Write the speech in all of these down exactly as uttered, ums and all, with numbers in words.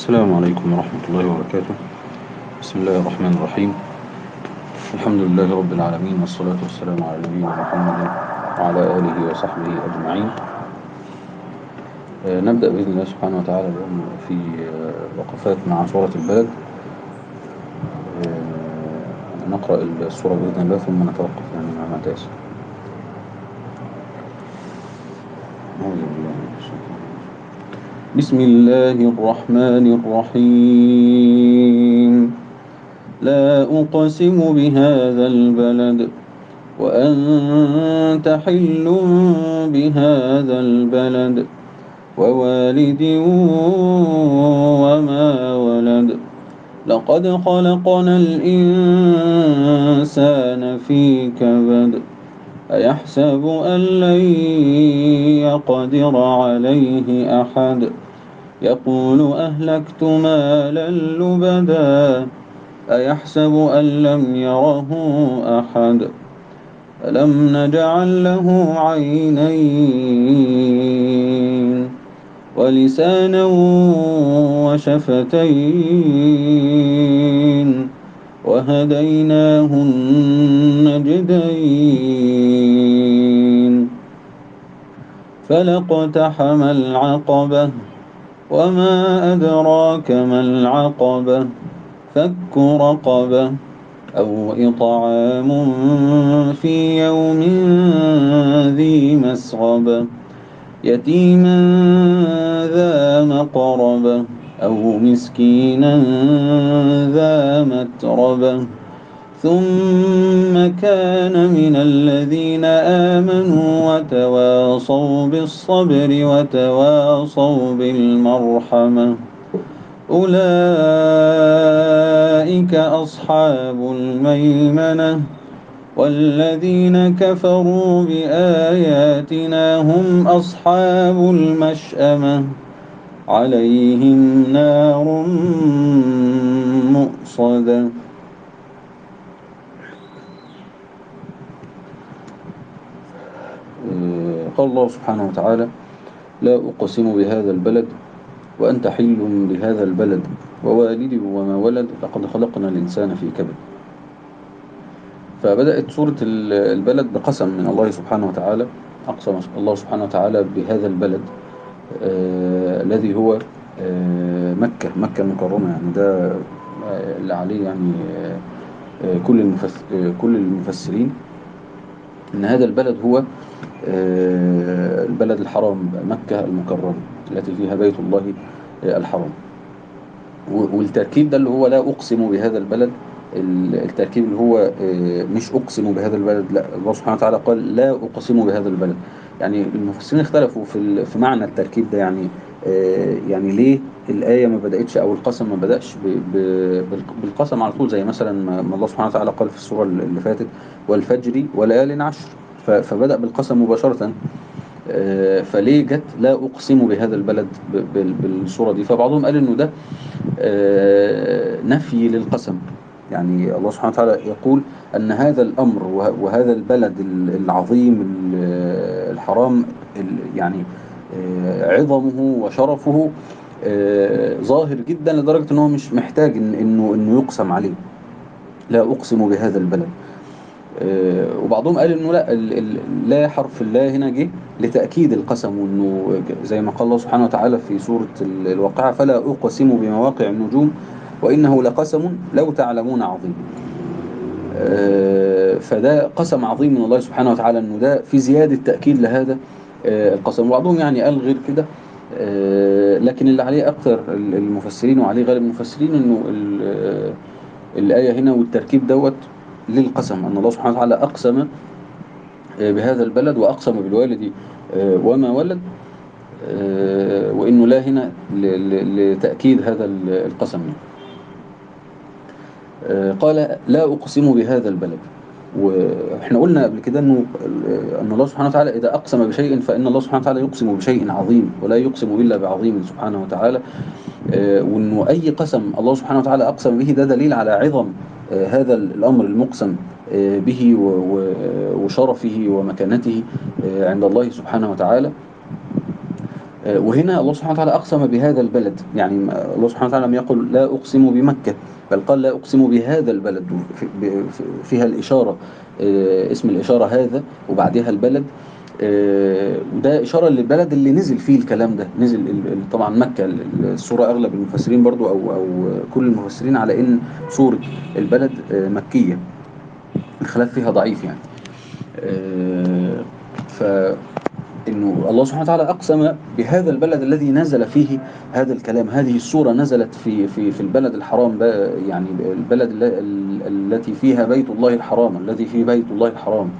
السلام عليكم ورحمة الله وبركاته. بسم الله الرحمن الرحيم. الحمد لله رب العالمين، والصلاة والسلام على نبينا محمد وعلى آله وصحبه أجمعين. آه، نبدأ بإذن الله سبحانه وتعالى اليوم في آه، وقفات مع سورة البلد. آه، نقرأ السورة بإذن الله ثم نتوقف يعني مع ما تيسر. أعوذ بالله من الشيطان الرجيم. بسم الله الرحمن الرحيم. لا أقسم بهذا البلد وأنت حل بهذا البلد ووالد وما ولد. لقد خلقنا الإنسان في كبد. أيحسب أن لن يقدر عليه أحد. يقول أهلكت مالا لبدا. أيحسب أن لم يره أحد. ألم نجعل له عينين ولسانا وشفتين وهديناه النجدين. فلاقتحم العقبة وما أدراك ما العقبة. فك رقبة أو إطعام في يوم ذي مسغبة يتيما ذا مقربة أو مسكينا ذا متربة ثم كان من الذين آمنوا وتواصوا بالصبر وتواصوا بالمرحمة. أولئك أصحاب الميمنة. والذين كفروا بآياتنا هم أصحاب المشأمة. عليهم نار مؤصدة. قال الله سبحانه وتعالى: لا أقسم بهذا البلد وأنت حل بهذا البلد ووالد وما ولد لقد خلقنا الإنسان في كبد. فبدأت سورة البلد بقسم من الله سبحانه وتعالى. أقسم الله سبحانه وتعالى بهذا البلد آه الذي هو آه مكة مكة المكرمة، يعني ده آه اللي عليه يعني آه كل المفسر آه كل المفسرين إن هذا البلد هو آه البلد الحرام، مكة المكرمة التي فيها بيت الله آه الحرام. والتركيب ده اللي هو لا أقسم بهذا البلد، التركيب اللي هو مش أقسم بهذا البلد، لا، الله سبحانه وتعالى قال لا أقسم بهذا البلد. يعني المفسرين اختلفوا في في معنى التركيب ده، يعني يعني ليه الآية ما بدأتش أو القسم ما بدأش بالقسم على طول، زي مثلا ما الله سبحانه وتعالى قال في السورة اللي فاتت: والفجر وليال عشر، فبدأ بالقسم مباشرة. فليه جت لا أقسم بهذا البلد بالصورة دي؟ فبعضهم قال إنه ده نفي للقسم، يعني الله سبحانه وتعالى يقول أن هذا الأمر وهذا البلد العظيم الحرام يعني عظمه وشرفه ظاهر جدا لدرجة أنه مش محتاج إنه إنه يقسم عليه. لا أقسم بهذا البلد. وبعضهم قال إنه لا، لا حرف الله هنا جه لتأكيد القسم، وإنه زي ما قال الله سبحانه وتعالى في سورة الواقعة: فلا أقسم بمواقع النجوم وإنه لقسم لو تعلمون عظيم. فده قسم عظيم من الله سبحانه وتعالى، إنه ده في زيادة تأكيد لهذا القسم. وبعضهم يعني قال غير كده، لكن اللي عليه أكثر المفسرين وعليه غالب المفسرين إنه الآية هنا والتركيب دوت للقسم، أن الله سبحانه وتعالى أقسم بهذا البلد وأقسم بالوالد وما ولد، وإنه لا هنا لتأكيد هذا القسم. قال لا أقسم بهذا البلد. وإحنا قلنا قبل كده أنه أن الله سبحانه وتعالى إذا أقسم بشيء فإن الله سبحانه وتعالى يقسم بشيء عظيم، ولا يقسم إلا بعظيم سبحانه وتعالى. وأنه أي قسم الله سبحانه وتعالى أقسم به ده دليل على عظم هذا الأمر المقسم به وشرفه ومكانته عند الله سبحانه وتعالى. وهنا الله سبحانه وتعالى أقسم بهذا البلد، يعني الله سبحانه وتعالى لم يقل لا أقسم بمكة، بل قال لا أقسم بهذا البلد، فيها الإشارة، اسم الإشارة هذا وبعدها البلد، وده إشارة للبلد اللي نزل فيه الكلام ده، نزل طبعا مكة. السورة أغلب المفسرين برضو أو, أو كل المفسرين على إن سورة البلد مكية، الخلاف فيها ضعيف يعني. ف إنه الله سبحانه وتعالى أقسم بهذا البلد الذي نزل فيه هذا الكلام. هذه السورة نزلت في في في البلد الحرام، يعني البلد التي فيها بيت الله الحرام، الذي فيه بيت الله الحرام.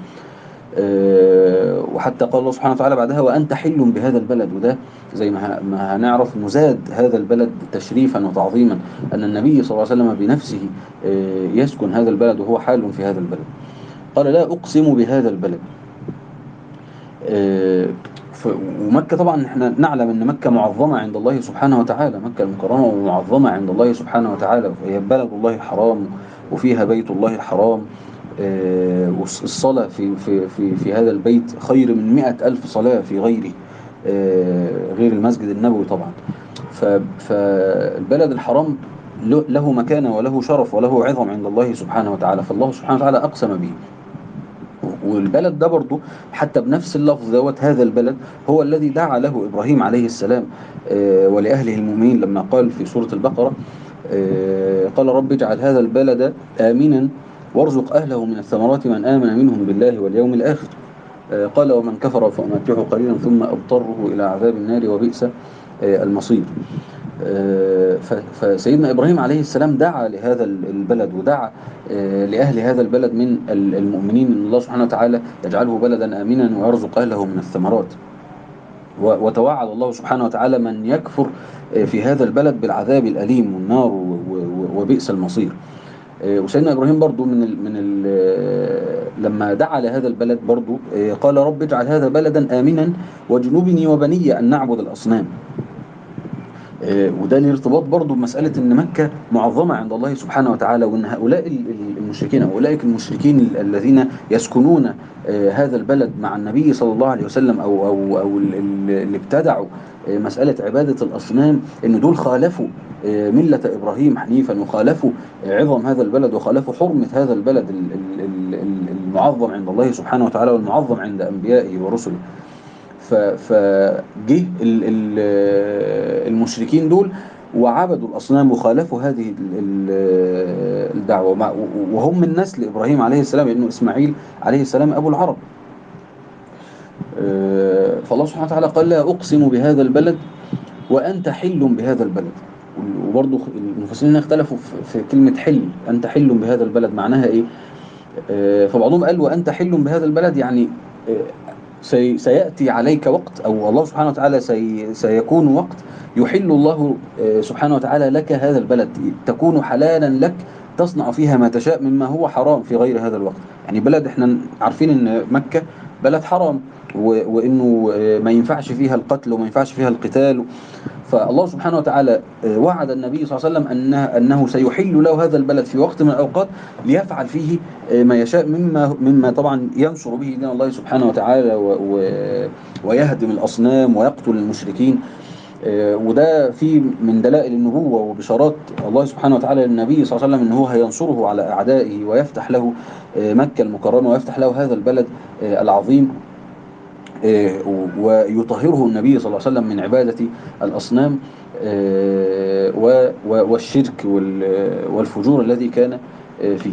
وحتى قال الله سبحانه وتعالى بعدها وأنت حل بهذا البلد، وده زي ما هنعرف نزاد هذا البلد تشريفا وتعظيما، أن النبي صلى الله عليه وسلم بنفسه يسكن هذا البلد وهو حال في هذا البلد. قال لا أقسم بهذا البلد. ومكة طبعا احنا نعلم ان مكة معظمة عند الله سبحانه وتعالى، مكة المكرمة معظمة عند الله سبحانه وتعالى، وهي بلد الله الحرام وفيها بيت الله الحرام. والصلاة في, في, في, في هذا البيت خير من مئة ألف صلاة في غيره، غير المسجد النبوي طبعا. فالبلد الحرام له مكانة وله شرف وله عظم عند الله سبحانه وتعالى، فالله سبحانه وتعالى أقسم به. والبلد ده برضو حتى بنفس اللفظ دوت، هذا البلد هو الذي دعا له إبراهيم عليه السلام ولأهله المؤمنين لما قال في سورة البقرة قال رب اجعل هذا البلد آمنا وارزق أهله من الثمرات من آمن منهم بالله واليوم الآخر قال ومن كفر فأمتعه قليلا ثم أضطره إلى عذاب النار وبئس المصير. فسيدنا إبراهيم عليه السلام دعا لهذا البلد ودعا لأهل هذا البلد من المؤمنين أن الله سبحانه وتعالى يجعله بلدا آمنا ويرزق أهله من الثمرات. وتوعد الله سبحانه وتعالى من يكفر في هذا البلد بالعذاب الأليم والنار وبئس المصير. وسيدنا إبراهيم برضو من ال من ال لما دعا لهذا البلد برضو قال رب اجعل هذا بلدا آمنا واجنبني وبني أن نعبد الأصنام. وده له ارتباط برضو بمسألة ان مكة معظمة عند الله سبحانه وتعالى، وان هؤلاء المشركين او اولئك المشركين الذين يسكنون هذا البلد مع النبي صلى الله عليه وسلم او او او اللي ابتدعوا مسألة عبادة الأصنام، ان دول خالفوا ملة إبراهيم حنيفا، وخالفوا عظم هذا البلد، وخالفوا حرمة هذا البلد المعظم عند الله سبحانه وتعالى والمعظم عند أنبيائه ورسله. فجه المشركين دول وعبدوا الأصنام وخالفوا هذه الدعوة، وهم من نسل إبراهيم عليه السلام، لأنه إسماعيل عليه السلام أبو العرب. فالله سبحانه وتعالى قال لا أقسم بهذا البلد وأنت حل بهذا البلد. وبرضه المفسرين اختلفوا في كلمة حل، أنت حل بهذا البلد معناها إيه؟ فبعضهم قال وأنت حل بهذا البلد يعني سيأتي عليك وقت، أو الله سبحانه وتعالى سي سيكون وقت يحل الله سبحانه وتعالى لك هذا البلد، تكون حلالا لك تصنع فيها ما تشاء مما هو حرام في غير هذا الوقت. يعني بلد احنا عارفين ان مكة بلد حرام، وانه ما ينفعش فيها القتل وما ينفعش فيها القتال. فالله سبحانه وتعالى وعد النبي صلى الله عليه وسلم أنه, أنه سيحل له هذا البلد في وقت من الأوقات ليفعل فيه ما يشاء مما, مما طبعا ينصر به دين الله سبحانه وتعالى ويهدم الأصنام ويقتل المشركين. وده في من دلائل النبوة وبشارات الله سبحانه وتعالى للنبي صلى الله عليه وسلم أنه هينصره على أعدائه ويفتح له مكة المكرمة ويفتح له هذا البلد العظيم، ويطهره النبي صلى الله عليه وسلم من عبادة الأصنام والشرك والفجور الذي كان فيه.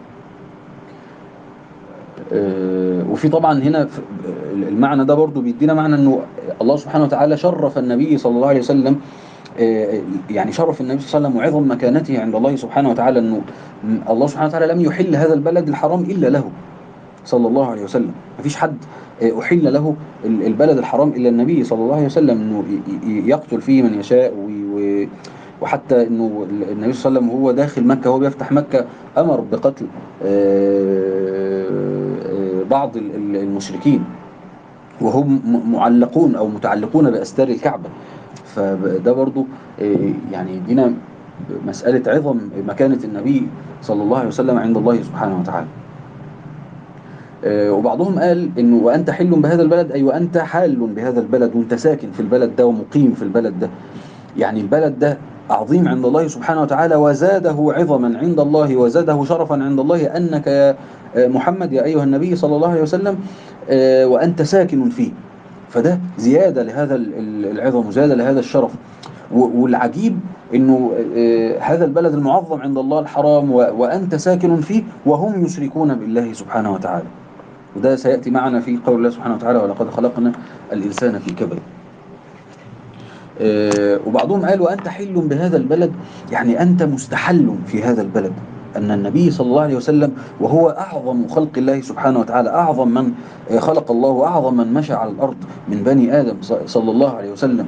وفي طبعا هنا المعنى ده برضو بيدينا معنى أنه الله سبحانه وتعالى شرف النبي صلى الله عليه وسلم، يعني شرف النبي صلى الله عليه وسلم وعظم مكانته عند الله سبحانه وتعالى، أنه الله سبحانه وتعالى لم يحل هذا البلد الحرام إلا له صلى الله عليه وسلم. مفيش حد أحل له البلد الحرام إلا النبي صلى الله عليه وسلم، أنه يقتل فيه من يشاء. وحتى أنه النبي صلى الله عليه وسلم وهو داخل مكة وهو بيفتح مكة أمر بقتل بعض المشركين وهم معلقون أو متعلقون بأستار الكعبة. فده برضو يعني يدينا مسألة عظم مكانة النبي صلى الله عليه وسلم عند الله سبحانه وتعالى. وبعضهم قال إنه وأنت حل بهذا البلد، أي وأنت حال بهذا البلد، وأنت ساكن في البلد ده ومقيم في البلد ده. يعني البلد ده عظيم عند الله سبحانه وتعالى، وزاده عظما عند الله، وزاده شرفا عند الله أنك يا محمد، يا أيها النبي صلى الله عليه وسلم، وأنت ساكن فيه. فده زيادة لهذا العظم، وزيادة لهذا الشرف. والعجيب انه هذا البلد المعظم عند الله الحرام وانت ساكن فيه، وهم يشركون بالله سبحانه وتعالى. وده سيأتي معنا في قول الله سبحانه وتعالى: ولقد خلقنا الإنسان في كبد. وبعضهم قال: وأنت حل بهذا البلد، يعني أنت مستحل في هذا البلد. أن النبي صلى الله عليه وسلم وهو أعظم خلق الله سبحانه وتعالى، أعظم من خلق الله وأعظم من مشى على الأرض من بني آدم صلى الله عليه وسلم،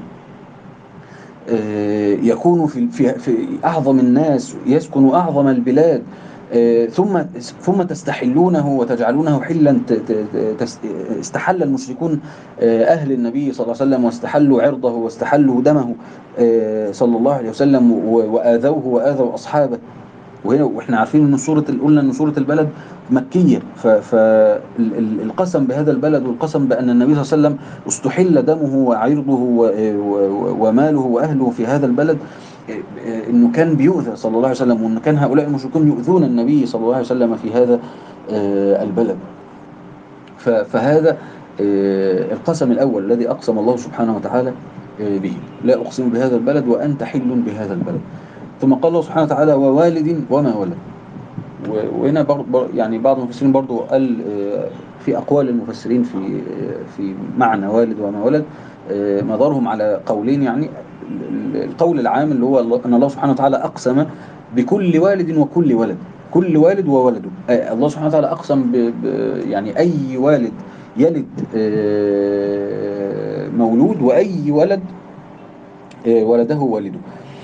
يكون في في أعظم الناس، يسكن أعظم البلاد، ثم ثم تستحلونه وتجعلونه حلا. استحل المشركون أهل النبي صلى الله عليه وسلم، واستحلوا عرضه واستحلوا دمه صلى الله عليه وسلم، وآذوه وآذوا أصحابه. وهنا واحنا عارفين ان سوره قلنا ان سوره البلد مكيه، فالقسم بهذا البلد والقسم بان النبي صلى الله عليه وسلم استحل دمه وعرضه وماله واهله في هذا البلد، انه كان بيؤذى صلى الله عليه وسلم، وان كان هؤلاء المشركون يؤذون النبي صلى الله عليه وسلم في هذا البلد. فهذا القسم الاول الذي اقسم الله سبحانه وتعالى به: لا اقسم بهذا البلد وانت حل بهذا البلد. ثم قال الله سبحانه وتعالى: ووالد وما ولد. وهنا بر يعني بعض المفسرين برضو قال في أقوال المفسرين في في معنى والد وما ولد، مدارهم على قولين. يعني القول العام اللي هو أن الله سبحانه وتعالى أقسم بكل والد وكل ولد، كل والد وولده. الله سبحانه وتعالى أقسم ب يعني أي والد يلد مولود، وأي ولد ولده والده.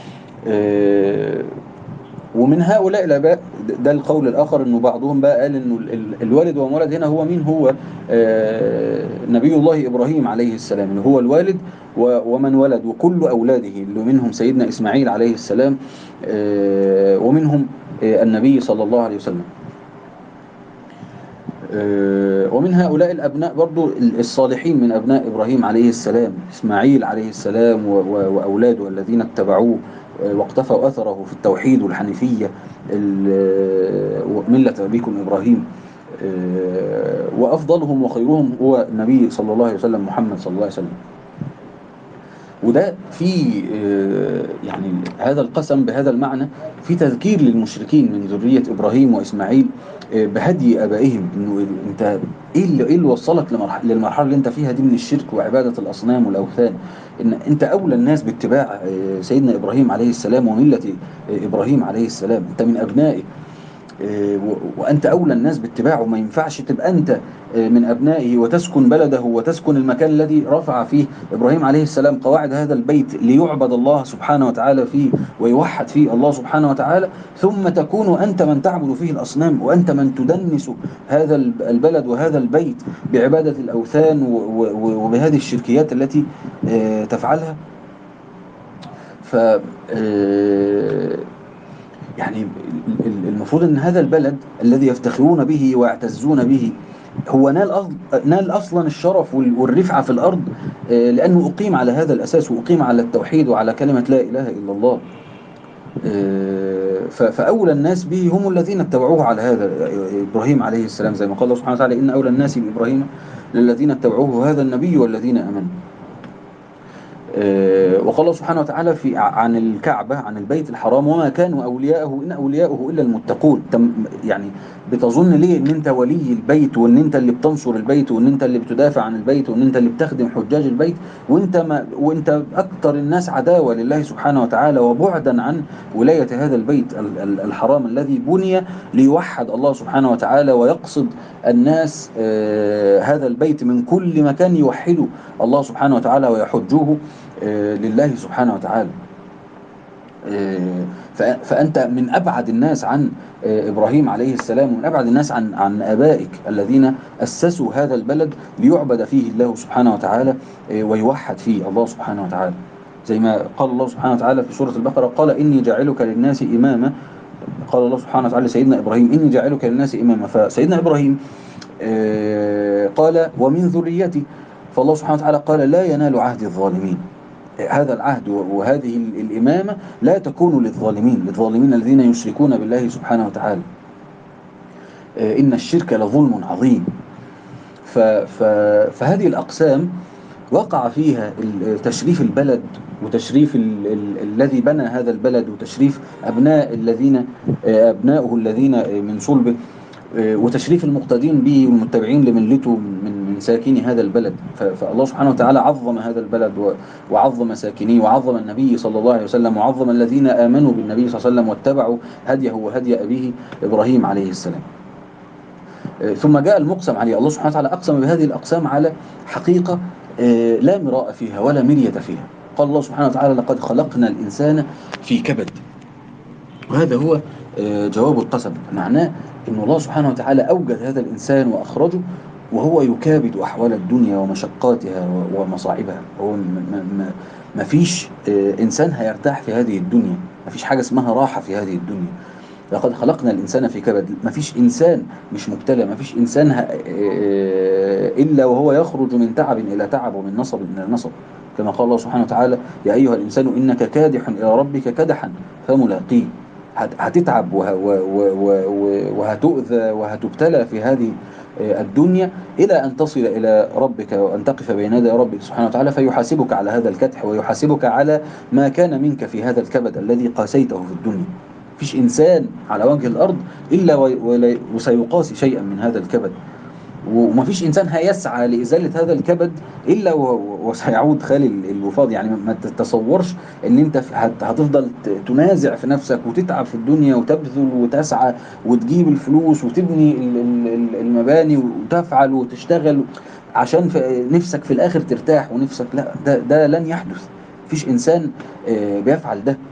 ومن هؤلاء الآباء، ده القول الآخر، أنه بعضهم بقى قال أنه الوالد وما ولد هنا هو مين؟ هو نبي الله إبراهيم عليه السلام، اللي هو الوالد ومن ولد، وكل أولاده، اللي منهم سيدنا إسماعيل عليه السلام، ومنهم النبي صلى الله عليه وسلم. ومن هؤلاء الأبناء برضو الصالحين من أبناء إبراهيم عليه السلام، إسماعيل عليه السلام وأولاده الذين اتبعوه واقتفوا أثره في التوحيد والحنيفية، ملة أبيكم إبراهيم. وأفضلهم وخيرهم هو النبي صلى الله عليه وسلم، محمد صلى الله عليه وسلم. وده في يعني هذا القسم بهذا المعنى في تذكير للمشركين من ذرية إبراهيم وإسماعيل بهدي آبائهم، إنه أنت إيه اللي, إيه اللي وصلك للمرحلة اللي أنت فيها دي من الشرك وعبادة الأصنام والأوثان؟ إن أنت أولى الناس باتباع سيدنا إبراهيم عليه السلام وملة إبراهيم عليه السلام، أنت من أبنائه وأنت أولى الناس باتباعه. ما ينفعش تبقى أنت من أبنائه وتسكن بلده وتسكن المكان الذي رفع فيه إبراهيم عليه السلام قواعد هذا البيت ليعبد الله سبحانه وتعالى فيه ويوحد فيه الله سبحانه وتعالى، ثم تكون أنت من تعبد فيه الأصنام، وأنت من تدنس هذا البلد وهذا البيت بعبادة الأوثان وبهذه الشركيات التي تفعلها. ف يعني المفروض أن هذا البلد الذي يفتخرون به ويعتزون به هو نال, أصل نال أصلا الشرف والرفعة في الأرض لأنه أقيم على هذا الأساس، وأقيم على التوحيد وعلى كلمة لا إله إلا الله. فأولى الناس به هم الذين اتبعوه على هذا إبراهيم عليه السلام، زي ما قال الله سبحانه وتعالى: إن أولى الناس بإبراهيم للذين اتبعوه هذا النبي والذين آمنوا. وقال الله سبحانه وتعالى في عن الكعبة، عن البيت الحرام: وما كانوا أولياءه إن أولياءه إلا المتقون. يعني بتظن ليه إن أنت ولي البيت، وإن أنت اللي بتنصر البيت، وإن أنت اللي بتدافع عن البيت، وإن أنت اللي بتخدم حجاج البيت، وإنت ما وإنت أكثر الناس عداوة لله سبحانه وتعالى وبعدا عن ولاية هذا البيت الحرام الذي بني ليوحد الله سبحانه وتعالى ويقصد الناس هذا البيت من كل مكان يوحدوا الله سبحانه وتعالى ويحجوه لله سبحانه وتعالى. فأنت من أبعد الناس عن إبراهيم عليه السلام، ومن أبعد الناس عن عن آبائك الذين أسسوا هذا البلد ليعبد فيه الله سبحانه وتعالى ويوحد فيه الله سبحانه وتعالى. زي ما قال الله سبحانه وتعالى في سورة البقرة: قال إني جاعلك للناس إماما. قال الله سبحانه وتعالى سيدنا إبراهيم: إني جاعلك للناس إماما. فسيدنا إبراهيم آه، قال ومن ذريتي، فالله سبحانه وتعالى قال لا ينال عهد الظالمين. هذا العهد وهذه الإمامة لا تكون للظالمين، للظالمين الذين يشركون بالله سبحانه وتعالى. إن الشرك لظلم عظيم. ف ف فهذه الأقسام وقع فيها تشريف البلد وتشريف ال ال الذي بنى هذا البلد وتشريف أبناء الذين أبناؤه الذين من صلبه وتشريف المقتدين به والمتبعين لملته من من ساكني هذا البلد. فالله سبحانه وتعالى عظم هذا البلد وعظم ساكنيه وعظم النبي صلى الله عليه وسلم وعظم الذين آمنوا بالنبي صلى الله عليه وسلم واتبعوا هديه وهدي أبيه إبراهيم عليه السلام. ثم جاء المقسم عليه، الله سبحانه وتعالى أقسم بهذه الأقسام على حقيقة لا مراء فيها ولا مرية فيها. قال الله سبحانه وتعالى لقد خلقنا الإنسان في كبد، وهذا هو جواب القسم. معناه أن الله سبحانه وتعالى أوجد هذا الإنسان وأخرجه وهو يكابد أحوال الدنيا ومشقاتها ومصاعبها. هو ما فيش إنسان هيرتاح في هذه الدنيا، ما فيش حاجة اسمها راحة في هذه الدنيا. لقد خلقنا الإنسان في كبد، ما فيش إنسان مش مبتلى، ما فيش إنسان إلا وهو يخرج من تعب إلى تعب ومن نصب إلى نصب، كما قال الله سبحانه وتعالى يا أيها الإنسان إنك كادح إلى ربك كدحا فملاقيه. هتتعب وهتؤذى وهتبتلى في هذه الدنيا إلى أن تصل إلى ربك وأن تقف بين يدي ربك سبحانه وتعالى فيحاسبك على هذا الكدح ويحاسبك على ما كان منك في هذا الكبد الذي قاسيته في الدنيا. فيش إنسان على وجه الأرض إلا وسيقاسي شيئا من هذا الكبد، وما فيش إنسان هيسعى لإزالة هذا الكبد إلا وسيعود خالي الوفاض. يعني ما تتصورش أن أنت هتفضل تنازع في نفسك وتتعب في الدنيا وتبذل وتسعى وتجيب الفلوس وتبني المباني وتفعل وتشتغل عشان نفسك في الآخر ترتاح ونفسك لا، ده, ده لن يحدث. فيش إنسان بيفعل ده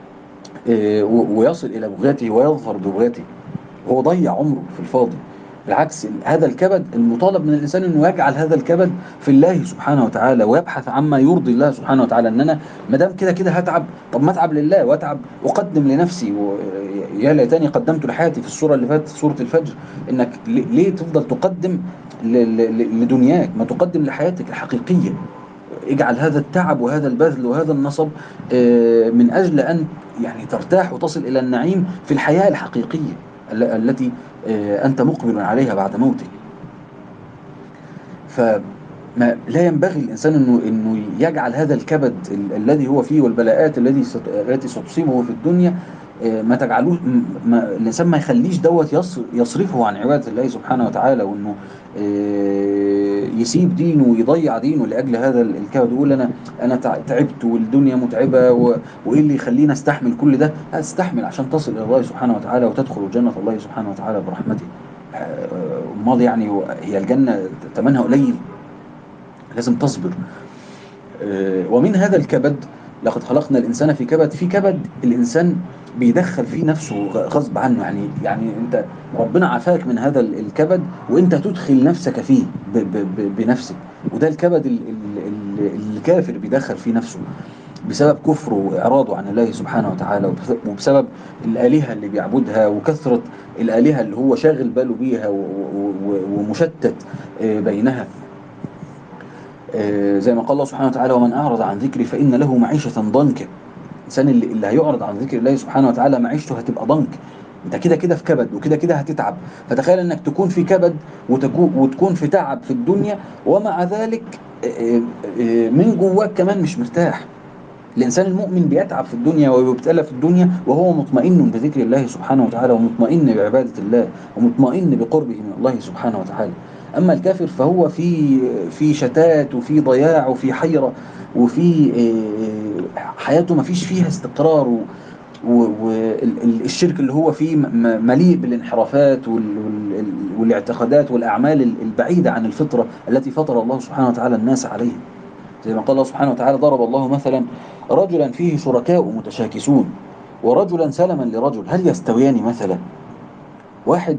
ويصل إلى بغاته ويظهر ببغاته، هو ضيع عمره في الفاضي. بالعكس، هذا الكبد المطالب من الإنسان أنه يجعل هذا الكبد في الله سبحانه وتعالى ويبحث عما يرضي الله سبحانه وتعالى. أن أنا مدام كده كده هتعب، طب ما أتعب لله وأتعب أقدم لنفسي، ويا ليتني قدمت لحياتي في السورة اللي فاتت سورة الفجر. إنك ليه تفضل تقدم لدنياك؟ ما تقدم لحياتك الحقيقية. اجعل هذا التعب وهذا البذل وهذا النصب من أجل أن يعني ترتاح وتصل إلى النعيم في الحياة الحقيقية التي أنت مقبل عليها بعد موتك. فما لا ينبغي الإنسان إنه إنه يجعل هذا الكبد الذي هو فيه والبلاءات الذي التي ستصيبه في الدنيا ما تجعلوش ما الإنسان ما يخليش دوت يصرفه عن عبادة الله سبحانه وتعالى، وإنه يسيب دينه ويضيع دينه لأجل هذا الكبد. يقول أنا أنا تعبت والدنيا متعبة وإيه اللي يخلينا استحمل كل ده؟ هتستحمل عشان تصل إلى الله سبحانه وتعالى وتدخل جنة الله سبحانه وتعالى برحمته. أمال يعني هي الجنة ثمنها قليل؟ لازم تصبر. ومن هذا الكبد لقد خلقنا الإنسان في كبد، في كبد الإنسان بيدخل فيه نفسه غصب عنه. يعني يعني أنت ربنا عافاك من هذا الكبد وأنت تدخل نفسك فيه ب ب بنفسك، وده الكبد الكافر بيدخل فيه نفسه بسبب كفره وإعراضه عن الله سبحانه وتعالى، وبسبب الآلهة اللي بيعبدها وكثرة الآلهة اللي هو شاغل باله بيها ومشتت بينها. زي ما قال الله سبحانه وتعالى ومن أعرض عن ذكري فإن له معيشة ضنكا. الإنسان اللي, اللي هيعرض عن ذكر الله سبحانه وتعالى معيشته هتبقى ضنك. انت كده كده في كبد وكده كده هتتعب، فتخيل انك تكون في كبد وتكون, وتكون في تعب في الدنيا ومع ذلك من جواك كمان مش مرتاح. الإنسان المؤمن بيتعب في الدنيا ويبتلى في الدنيا وهو مطمئن بذكر الله سبحانه وتعالى ومطمئن بعبادة الله ومطمئن بقربه من الله سبحانه وتعالى. أما الكافر فهو في في شتات وفي ضياع وفي حيرة وفي حياته ما فيش فيها استقرار، والشرك اللي هو فيه مليء بالانحرافات والاعتقادات والأعمال البعيدة عن الفطرة التي فطر الله سبحانه وتعالى الناس عليه. زي ما قال الله سبحانه وتعالى ضرب الله مثلا رجلا فيه شركاء متشاكسون ورجلا سلما لرجل هل يستويان مثلا. واحد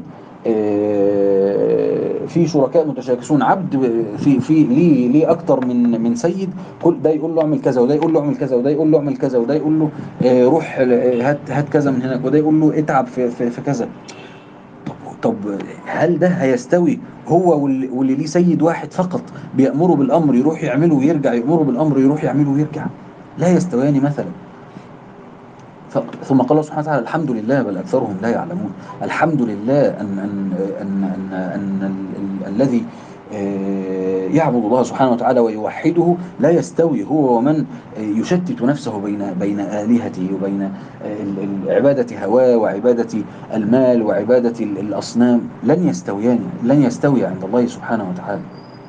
في شركاء متشاكسون، عبد في في ليه ليه اكتر من من سيد، كل ده يقول له اعمل كذا وده يقول له اعمل كذا وده يقول له اعمل كذا وده يقول له روح هات هات كذا من هناك وده يقول له اتعب في في, في كذا. طب طب هل ده هيستوي هو واللي, واللي ليه سيد واحد فقط بيأمره بالأمر يروح يعمله ويرجع، يأمره بالأمر يروح يعمله ويرجع؟ لا يستويان مثلا. ثم قال الله سبحانه وتعالى: الحمد لله بل أكثرهم لا يعلمون. الحمد لله أن أن أن أن, أن ال- ال- الذي آه، يعبد الله سبحانه وتعالى ويوحده لا يستوي هو ومن آه، يشتت نفسه بين بين آلهته وبين آه، ال- ال- عبادة هواه وعبادة المال وعبادة ال- الأصنام. لن يستويان، لن يستوي عند الله سبحانه وتعالى.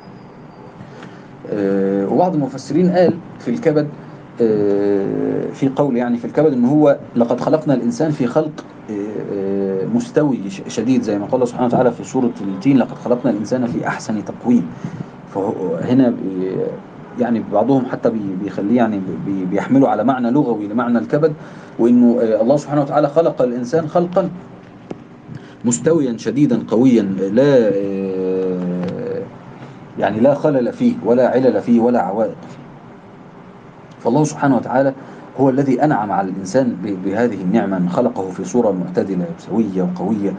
آه، وبعض المفسرين قال في الكبد، آه، في قول يعني في الكبد ان هو لقد خلقنا الانسان في خلق آه، آه، مستوي ش- شديد، زي ما قال الله سبحانه وتعالى في سورة التين: لقد خلقنا الانسان في احسن تقويم. فهنا بي- يعني بعضهم حتى بي- بيخليه يعني بي- بيحمله على معنى لغوي لمعنى الكبد، وانه آه، الله سبحانه وتعالى خلق الانسان خلقا مستويا شديدا قويا، لا آه، يعني لا خلل فيه ولا علل فيه ولا عوائق. فالله سبحانه وتعالى هو الذي أنعم على الإنسان ب- بهذه النعمة، أن خلقه في صورة معتدلة سوية وقوية.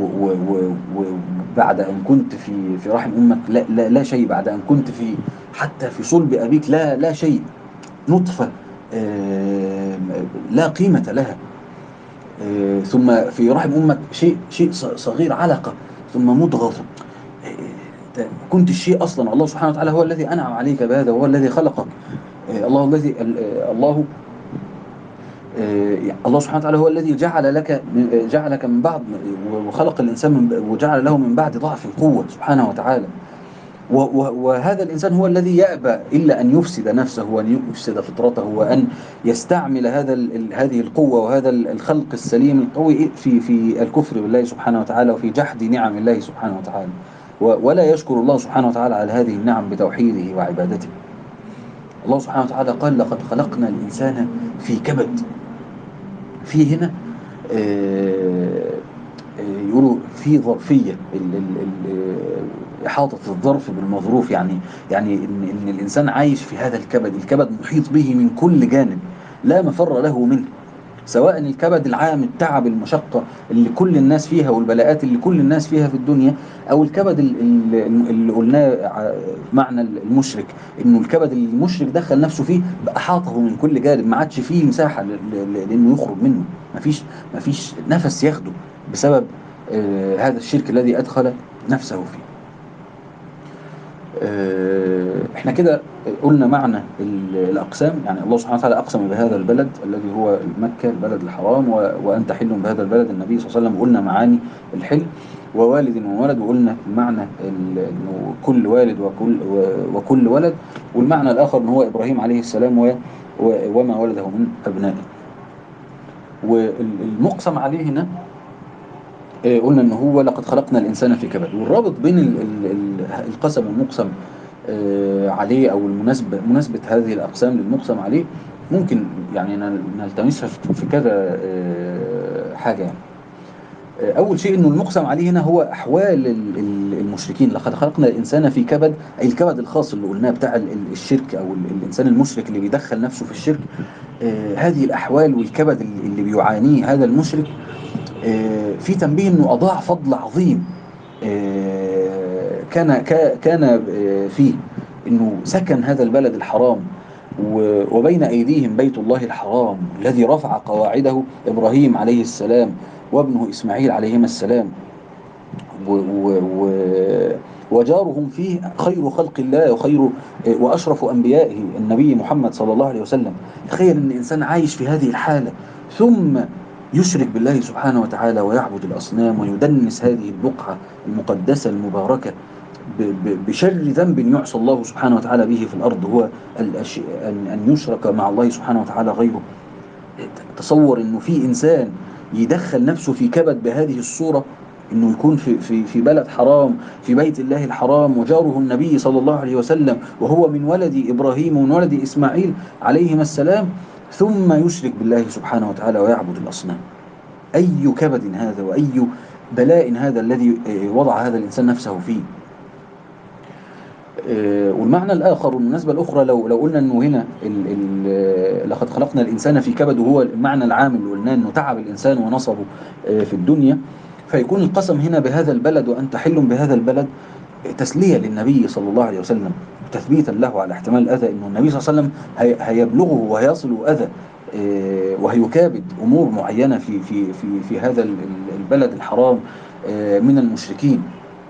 وبعد أن كنت في في رحم أمك لا, لا, لا شيء، بعد أن كنت في حتى في صلب أبيك لا لا شيء، نطفة آه، لا قيمة لها، آه، ثم في رحم أمك شيء شيء ص- صغير، علقة، ثم مضغة. آه، كنت الشيء أصلا. الله سبحانه وتعالى هو الذي أنعم عليك بهذا، وهو الذي خلقك. آه، الله الذي ال- آه، الله آه، الله سبحانه وتعالى هو الذي جعل لك جعلك من بعد، وخلق الإنسان من وجعل له من بعد ضعف قوة سبحانه وتعالى. و- و- وهذا الإنسان هو الذي يأبى إلا أن يفسد نفسه وأن يفسد فطرته وأن يستعمل هذا ال- ال- هذه القوة وهذا ال- الخلق السليم القوي في في الكفر بالله سبحانه وتعالى وفي جحد نعم الله سبحانه وتعالى، و- ولا يشكر الله سبحانه وتعالى على هذه النعم بتوحيده وعبادته. الله سبحانه وتعالى قال: لقد خلقنا الإنسان في كبد. في هنا آه، آه، يقولوا في ظرفية، ال- ال- ال- آه، إحاطة الظرف بالمظروف، يعني يعني إن إن الإنسان عايش في هذا الكبد، الكبد محيط به من كل جانب، لا مفر له منه، سواء الكبد العام، التعب، المشقة اللي كل الناس فيها والبلاءات اللي كل الناس فيها في الدنيا، أو الكبد ال- ال- اللي قلناه ع- معنى المشرك، إنه الكبد اللي المشرك دخل نفسه فيه بقى أحاطه من كل جانب، ما عادش فيه مساحة ل- ل- لأنه يخرج منه، مفيش مفيش نفس ياخده بسبب آه، هذا الشرك الذي أدخل نفسه فيه. آه، احنا كده قلنا معنى ال- الأقسام، يعني الله سبحانه وتعالى أقسم بهذا البلد الذي هو مكة البلد الحرام، و- وأنت حل بهذا البلد النبي صلى الله عليه وسلم. قلنا معاني الحل ووالد وولد، وقلنا المعنى ال- انه كل والد وكل و- وكل ولد، والمعنى الآخر انه هو إبراهيم عليه السلام و- و- وما ولده من أبنائه. والمقسم عليه هنا آه، قلنا ان هو لقد خلقنا الانسان في كبد. والرابط بين ال- ال- ال- القسم والمقسم آه، عليه، او المناسبه مناسبه هذه الاقسام للمقسم عليه، ممكن يعني نل- نلتمسها في في كذا آه، حاجه يعني. آه، اول شيء انه المقسم عليه هنا هو احوال ال- ال- المشركين. لقد خلقنا الانسان في كبد، اي الكبد الخاص اللي قلناه بتاع ال- ال- الشرك، او ال- الانسان المشرك اللي بيدخل نفسه في الشرك. آه، هذه الاحوال والكبد اللي اللي بيعانيه هذا المشرك، آه، في تنبيه انه اضاع فضل عظيم آه، كان كا- كان آه، فيه، انه سكن هذا البلد الحرام، و- وبين ايديهم بيت الله الحرام الذي رفع قواعده ابراهيم عليه السلام وابنه اسماعيل عليهما السلام، و و و وجارهم فيه خير خلق الله وخير آه، واشرف انبيائه النبي محمد صلى الله عليه وسلم. تخيل ان انسان عايش في هذه الحاله، ثم يشرك بالله سبحانه وتعالى ويعبد الاصنام ويدنس هذه البقعه المقدسه المباركه ب- ب- بشر ذنب يعصى الله سبحانه وتعالى به في الارض، هو الأش- ان أن يشرك مع الله سبحانه وتعالى غيره. تصور انه في انسان يدخل نفسه في كبد بهذه الصورة، انه يكون في في في بلد حرام، في بيت الله الحرام، وجاره النبي صلى الله عليه وسلم، وهو من ولد ابراهيم ومن ولد اسماعيل عليهما السلام، ثم يشرك بالله سبحانه وتعالى ويعبد الاصنام. اي كبد هذا، واي بلاء هذا الذي آه، وضع هذا الانسان نفسه فيه. آه، والمعنى الآخر والمناسبة الأخرى، لو لو قلنا إنه هنا ال ال لقد خلقنا الإنسان في كبد، وهو المعنى العام اللي قلناه إنه تعب الإنسان ونصبه آه، في الدنيا. فيكون القسم هنا بهذا البلد وأنت حل بهذا البلد تسلية للنبي صلى الله عليه وسلم، تثبيتا له على احتمال الأذى، إنه النبي صلى الله عليه وسلم هي- هيبلغه وهيصل أذى، آه، وهيكابد أمور معينة في في في في هذا ال- ال- البلد الحرام آه، من المشركين.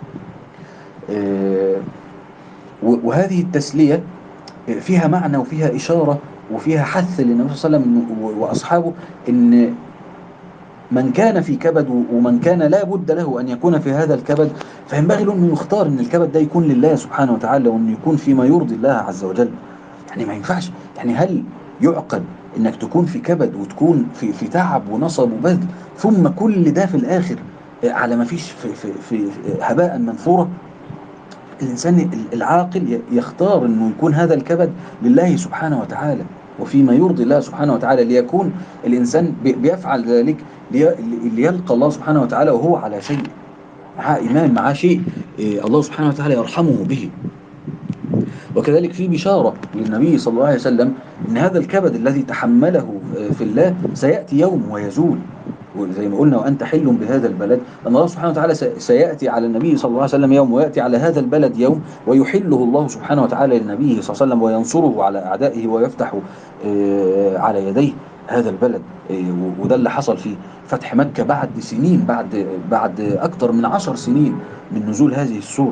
آه، و- وهذه التسلية فيها معنى وفيها إشارة وفيها حث للنبي صلى الله عليه وسلم و- وأصحابه، إن من كان في كبد و- ومن كان لا بد له أن يكون في هذا الكبد، فينبغي له أنه يختار أن الكبد ده يكون لله سبحانه وتعالى، وأنه يكون فيما يرضي الله عز وجل. يعني ما ينفعش، يعني هل يعقل أنك تكون في كبد وتكون في, في تعب ونصب وبذل، ثم كل ده في الآخر على ما فيش في, في, في هباء منثورا؟ الإنسان العاقل يختار أنه يكون هذا الكبد لله سبحانه وتعالى وفيما يرضي الله سبحانه وتعالى، ليكون الإنسان بيفعل ذلك ليلقى الله سبحانه وتعالى وهو على شيء، معاه إيمان، معاه شيء الله سبحانه وتعالى يرحمه به. وكذلك في بشارة للنبي صلى الله عليه وسلم أن هذا الكبد الذي تحمله في الله سيأتي يوم ويزول، وزي ما قلنا وأنت حل بهذا البلد، أن الله سبحانه وتعالى سيأتي على النبي صلى الله عليه وسلم يوم، ويأتي على هذا البلد يوم ويحله الله سبحانه وتعالى لنبيه صلى الله عليه وسلم وينصره على أعدائه ويفتح على يديه هذا البلد. وده اللي حصل في فتح مكة بعد سنين، بعد بعد أكثر من عشر سنين من نزول هذه السورة.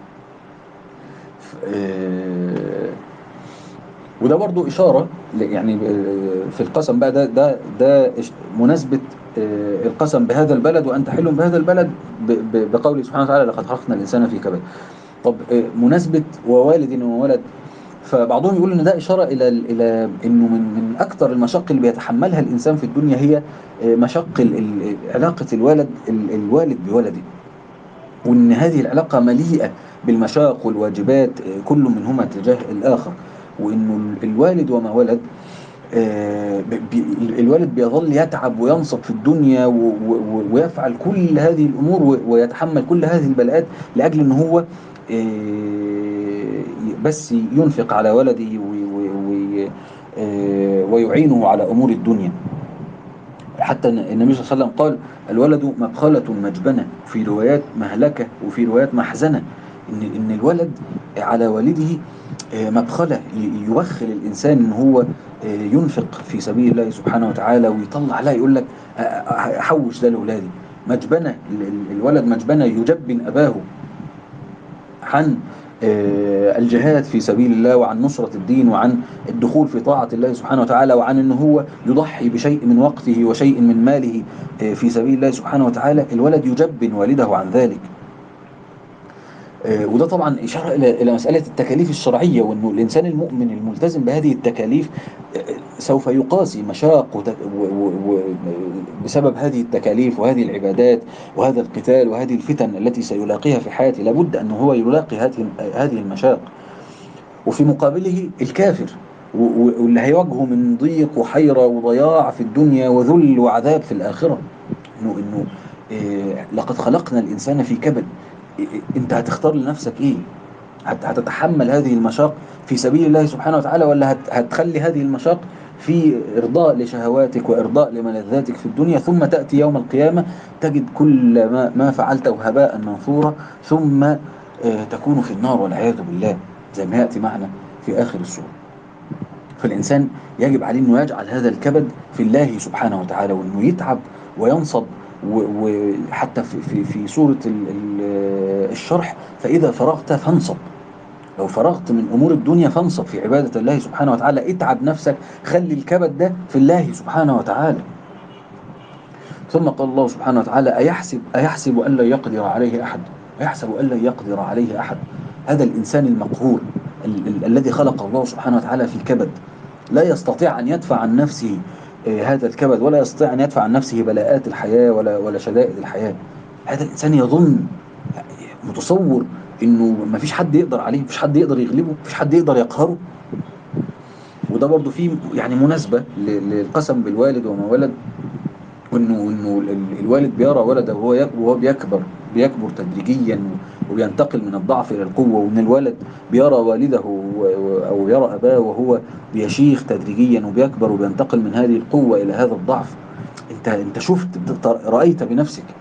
وده برضو إشارة يعني في القسم بقى، ده ده ده مناسبة القسم بهذا البلد وأنت حل بهذا البلد بقوله سبحانه وتعالى لقد خلقنا الإنسان في كبد. طب مناسبة ووالد وولد، فبعضهم يقول إن ده إشارة إلى إلى إنه من من أكثر المشاق اللي بيتحملها الإنسان في الدنيا هي مشق علاقة الولد الوالد بولده، وإن هذه العلاقة مليئة بالمشاق والواجبات كل منهما تجاه الآخر، وإنه الوالد وما ولد الوالد بيظل يتعب وينصب في الدنيا ويفعل كل هذه الأمور ويتحمل كل هذه البلاءات لأجل أنه هو بس ينفق على ولده ويعينه على أمور الدنيا. حتى النبي صلى الله عليه وسلم قال الولد مبخلة مجبنة، في روايات مهلكة وفي روايات محزنة، إن إن الولد على والده مبخلة، يوخل الإنسان إن هو ينفق في سبيل الله سبحانه وتعالى ويطلع لا يقول لك أحوش ده لأولادي. مجبنة، الولد مجبنة يجبن أباه عن الجهاد في سبيل الله وعن نصرة الدين وعن الدخول في طاعة الله سبحانه وتعالى وعن أنه هو يضحي بشيء من وقته وشيء من ماله في سبيل الله سبحانه وتعالى. الولد يجبن والده عن ذلك. وده طبعا إشارة إلى مسألة التكاليف الشرعية، وأنه الإنسان المؤمن الملتزم بهذه التكاليف سوف يقاسي مشاق بسبب هذه التكاليف وهذه العبادات وهذا القتال وهذه الفتن التي سيلاقيها في حياته، لابد أنه هو يلاقي هذه المشاق. وفي مقابله الكافر واللي هيواجهه من ضيق وحيرة وضياع في الدنيا وذل وعذاب في الآخرة، إنه إنه إيه لقد خلقنا الإنسان في كبد. إيه أنت هتختار لنفسك إيه؟ هتتحمل هذه المشاق في سبيل الله سبحانه وتعالى، ولا هتخلي هذه المشاق في إرضاء لشهواتك وإرضاء لملذاتك في الدنيا، ثم تأتي يوم القيامة تجد كل ما, ما فعلته هباء منثورا، ثم اه تكون في النار والعياذ بالله، زي ما يأتي معنا في آخر السورة. فالإنسان يجب عليه أنه يجعل هذا الكبد في الله سبحانه وتعالى، وأنه يتعب وينصب، وحتى في, في, في سورة الشرح فإذا فرغت فانصب، لو فرغت من أمور الدنيا فانصب في عبادة الله سبحانه وتعالى، اتعب نفسك، خلي الكبد ده في الله سبحانه وتعالى. ثم قال الله سبحانه وتعالى أيحسب, أيحسب أن لا يقدر عليه أحد، أيحسب أن لا يقدر عليه أحد. هذا الإنسان المقهور ال ال الذي خلق الله سبحانه وتعالى في كبد، لا يستطيع أن يدفع عن نفسه هذا الكبد، ولا يستطيع أن يدفع عن نفسه بلاءات الحياة ولا, ولا شدائد الحياة. هذا الإنسان يظن متصور إنه ما فيش حد يقدر عليه، مفيش حد يقدر يغلبه، مفيش حد يقدر يقهره. وده برضو فيه يعني مناسبة للقسم بالوالد وما ولد، وإنه إنه الوالد بيرى ولده وهو بيكبر بيكبر تدريجيا وبينتقل من الضعف إلى القوة، وإن الولد بيرى والده أو يرى أباه وهو بيشيخ تدريجيا وبيكبر وبينتقل من هذه القوة إلى هذا الضعف. أنت أنت شفت رأيت بنفسك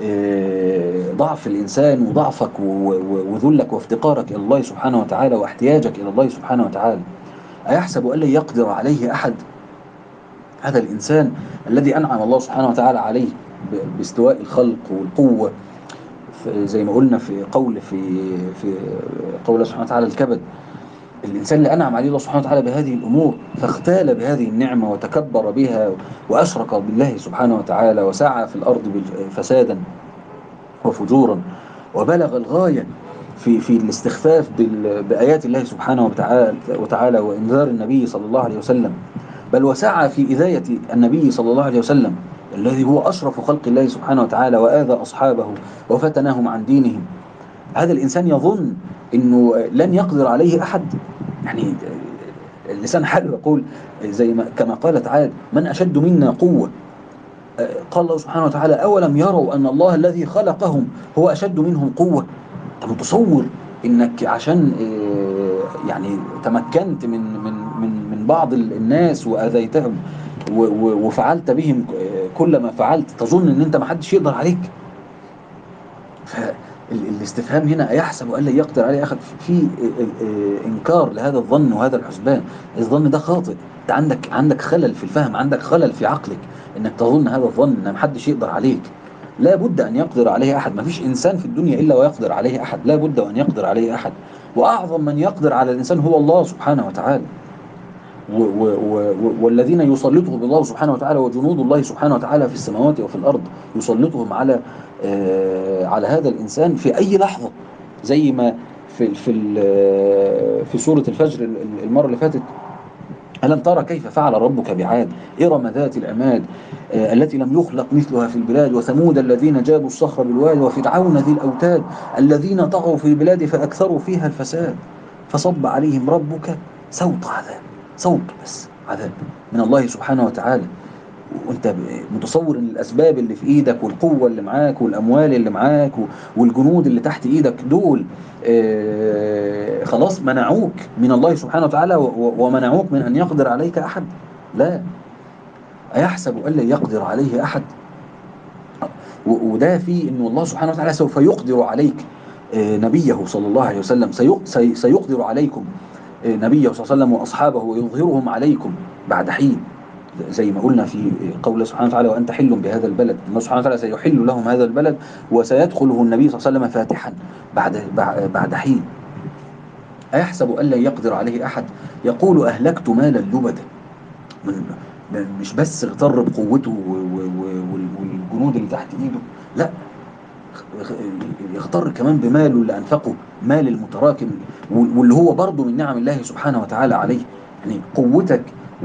آه، ضعف الإنسان وضعفك و- و- وذلك وافتقارك إلى الله سبحانه وتعالى واحتياجك إلى الله سبحانه وتعالى، أيحسب أن لن يقدر عليه أحد؟ هذا الإنسان الذي أنعم الله سبحانه وتعالى عليه ب- باستواء الخلق والقوة، في- زي ما قلنا في قول في في قول الله سبحانه وتعالى الكبد. الإنسان اللي أنعم عليه الله سبحانه وتعالى بهذه الأمور فاختال بهذه النعمة وتكبر بها وأشرك بالله سبحانه وتعالى وسعى في الأرض بال- فسادا وفجورا، وبلغ الغاية في في الاستخفاف بال- بآيات الله سبحانه وتعالى وتعالى وإنذار النبي صلى الله عليه وسلم، بل وسعى في إذاية النبي صلى الله عليه وسلم الذي هو أشرف خلق الله سبحانه وتعالى، وآذى أصحابه وفتنهم عن دينهم. هذا الإنسان يظن أنه لن يقدر عليه أحد. يعني اللسان حاله يقول زي ما كما قال تعالى: من أشد منا قوة. قال الله سبحانه وتعالى: أولم يروا أن الله الذي خلقهم هو أشد منهم قوة. أنت متصور إنك عشان آه، يعني تمكنت من من من من بعض الناس وأذيتهم و- و- وفعلت بهم آه، كل ما فعلت، تظن إن أنت ما حدش يقدر عليك؟ فالاستفهام هنا: أيحسب أن لن يقدر عليه أحد؟ في آه، آه، إنكار لهذا الظن وهذا الحسبان. الظن ده خاطئ. أنت عندك عندك خلل في الفهم، عندك خلل في عقلك، إنك تظن هذا الظن إن محدش يقدر عليك. لا بد أن يقدر عليه أحد. ما فيش إنسان في الدنيا إلا ويقدر عليه أحد، لا بد أن يقدر عليه أحد. وأعظم من يقدر على الإنسان هو الله سبحانه وتعالى. و و و والذين يسلطهم الله سبحانه وتعالى وجنود الله سبحانه وتعالى في السماوات وفي الأرض، يسلطهم على آه على هذا الإنسان في أي لحظة. زي ما في في في سورة الفجر المرة اللي فاتت: ألم ترى كيف فعل ربك بعاد إرم ذات العماد آه التي لم يخلق مثلها في البلاد وثمود الذين جابوا الصخر بالواد وفرعون ذي الأوتاد الذين طغوا في البلاد فأكثروا فيها الفساد فصب عليهم ربك سوط عذاب. صوت بس عذاب من الله سبحانه وتعالى. وانت متصور ان الاسباب اللي في ايدك والقوة اللي معاك والاموال اللي معاك والجنود اللي تحت ايدك دول آه خلاص منعوك من الله سبحانه وتعالى ومنعوك من ان يقدر عليك احد؟ لا. ايحسب ان لا يقدر عليه احد؟ وده فيه ان الله سبحانه وتعالى سوف يقدر عليك آه نبيه صلى الله عليه وسلم، سيقدر عليكم آه نبيه صلى الله عليه وسلم واصحابه ويظهرهم عليكم بعد حين. زي ما قلنا في قول سبحانه وتعالى: وأنت حل بهذا البلد. الله سبحانه وتعالى سيحل لهم هذا البلد وسيدخله النبي صلى الله عليه وسلم فاتحا بعد بعد حين. أيحسب أن لا يقدر عليه أحد؟ يقول: أهلكت مالا لبدا. من مش بس اغتر بقوته والجنود اللي تحت ايده، لا، يغتر كمان بماله اللي أنفقه، مال المتراكم واللي هو برضه من نعم الله سبحانه وتعالى عليه. يعني قوتك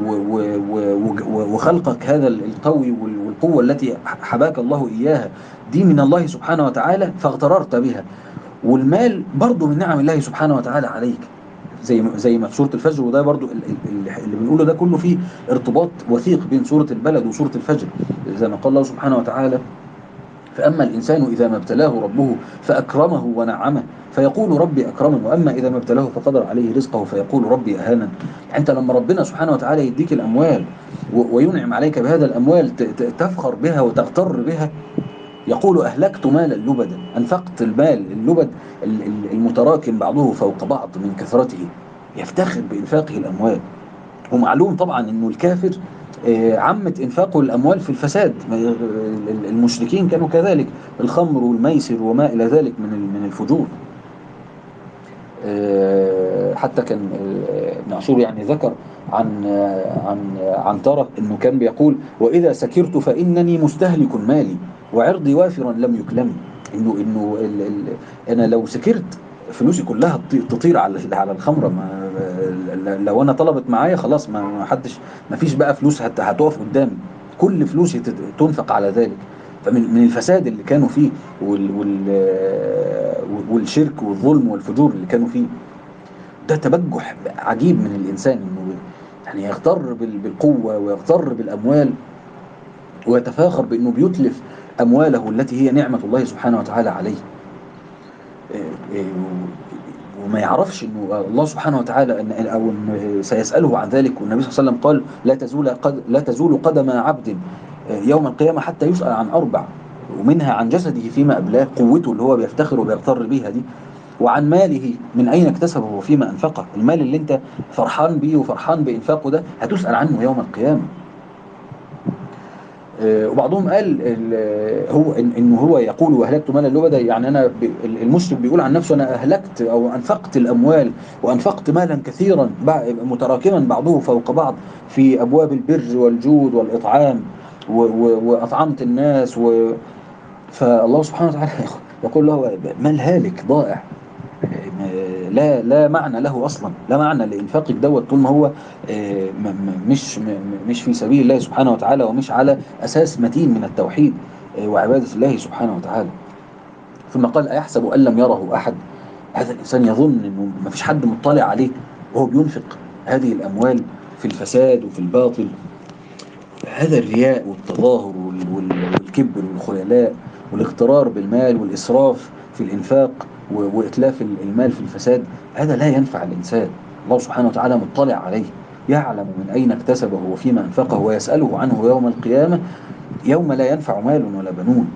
وخلقك هذا القوي والقوة التي حباك الله إياها دي من الله سبحانه وتعالى فاغتررت بها، والمال برضه من نعم الله سبحانه وتعالى عليك. زي زي ما في سورة الفجر. وده برضو اللي بنقوله ده كله فيه ارتباط وثيق بين سورة البلد وسورة الفجر، زي ما قال الله سبحانه وتعالى: فأما الإنسان إذا ما ابتلاه ربه فأكرمه ونعمه فيقول ربي أكرمن، وأما إذا ما ابتلاه فقدر عليه رزقه فيقول ربي أهانن. يعني أنت لما ربنا سبحانه وتعالى يديك الأموال وينعم عليك بهذا الأموال تفخر بها وتغتر بها، يقول: أهلكت مالا لبدا. أنفقت المال اللبد المتراكم بعضه فوق بعض من كثرته، يفتخر بإنفاقه الأموال. ومعلوم طبعا أنه الكافر عمت إنفاقه الأموال في الفساد. المشركين كانوا كذلك، الخمر والميسر وما إلى ذلك من من الفجور. حتى كان ابن عاشور يعني ذكر عن عن عنترة انه كان بيقول: واذا سكرت فانني مستهلك مالي وعرضي وافرا لم يكلم. انه انه ال ال انا لو سكرت فلوسي كلها تطير على على الخمره. ما لو انا طلبت معايا خلاص ما حدش، ما فيش بقى فلوس حتى هتقف قدامي، كل فلوسي تنفق على ذلك. فمن من الفساد اللي كانوا فيه وال وال والشرك والظلم والفجور اللي كانوا فيه، ده تبجح عجيب من الإنسان، إنه يعني يغتر بالقوة ويغتر بالأموال ويتفاخر بأنه بيتلف أمواله التي هي نعمة الله سبحانه وتعالى عليه، وما يعرفش أنه الله سبحانه وتعالى أو إن سيسأله عن ذلك. والنبي صلى الله عليه وسلم قال: لا تزول قد لا تزول قدم عبد يوم القيامة حتى يسأل عن أربع: ومنها عن جسده فيما أبلاه، قوته اللي هو بيفتخر وبيغتر بيها دي، وعن ماله من أين اكتسبه وفيما أنفقه. المال اللي أنت فرحان بيه وفرحان بإنفاقه ده هتسأل عنه يوم القيامة. آه، وبعضهم قال ال- هو إن إنه هو يقول وأهلكت مالا لبدا، يعني أنا ب- المشرك بيقول عن نفسه أنا أهلكت أو أنفقت الأموال وأنفقت مالا كثيرا بع- متراكما بعضه فوق بعض في أبواب البر والجود والإطعام، و- و- وأطعمت الناس و... فالله سبحانه وتعالى يقول له مال هالك ضائع، لا لا معنى له اصلا، لا معنى لانفاقك دوت طول ما هو آه، م- م- مش م- م- مش في سبيل الله سبحانه وتعالى، ومش على اساس متين من التوحيد آه، وعباده الله سبحانه وتعالى. ثم قال ايحسب ان لم يره احد، هذا الانسان يظن انه ما فيش حد مطلع عليه وهو بينفق هذه الاموال في الفساد وفي الباطل. هذا الرياء والتظاهر وال- وال- والكبر والخيلاء والاغترار بالمال والإسراف في الإنفاق و- وإتلاف ال- المال في الفساد، هذا لا ينفع الإنسان. الله سبحانه وتعالى مطلع عليه، يعلم من أين اكتسبه وفيما أنفقه، ويسأله عنه يوم القيامة، يوم لا ينفع مال ولا بنون.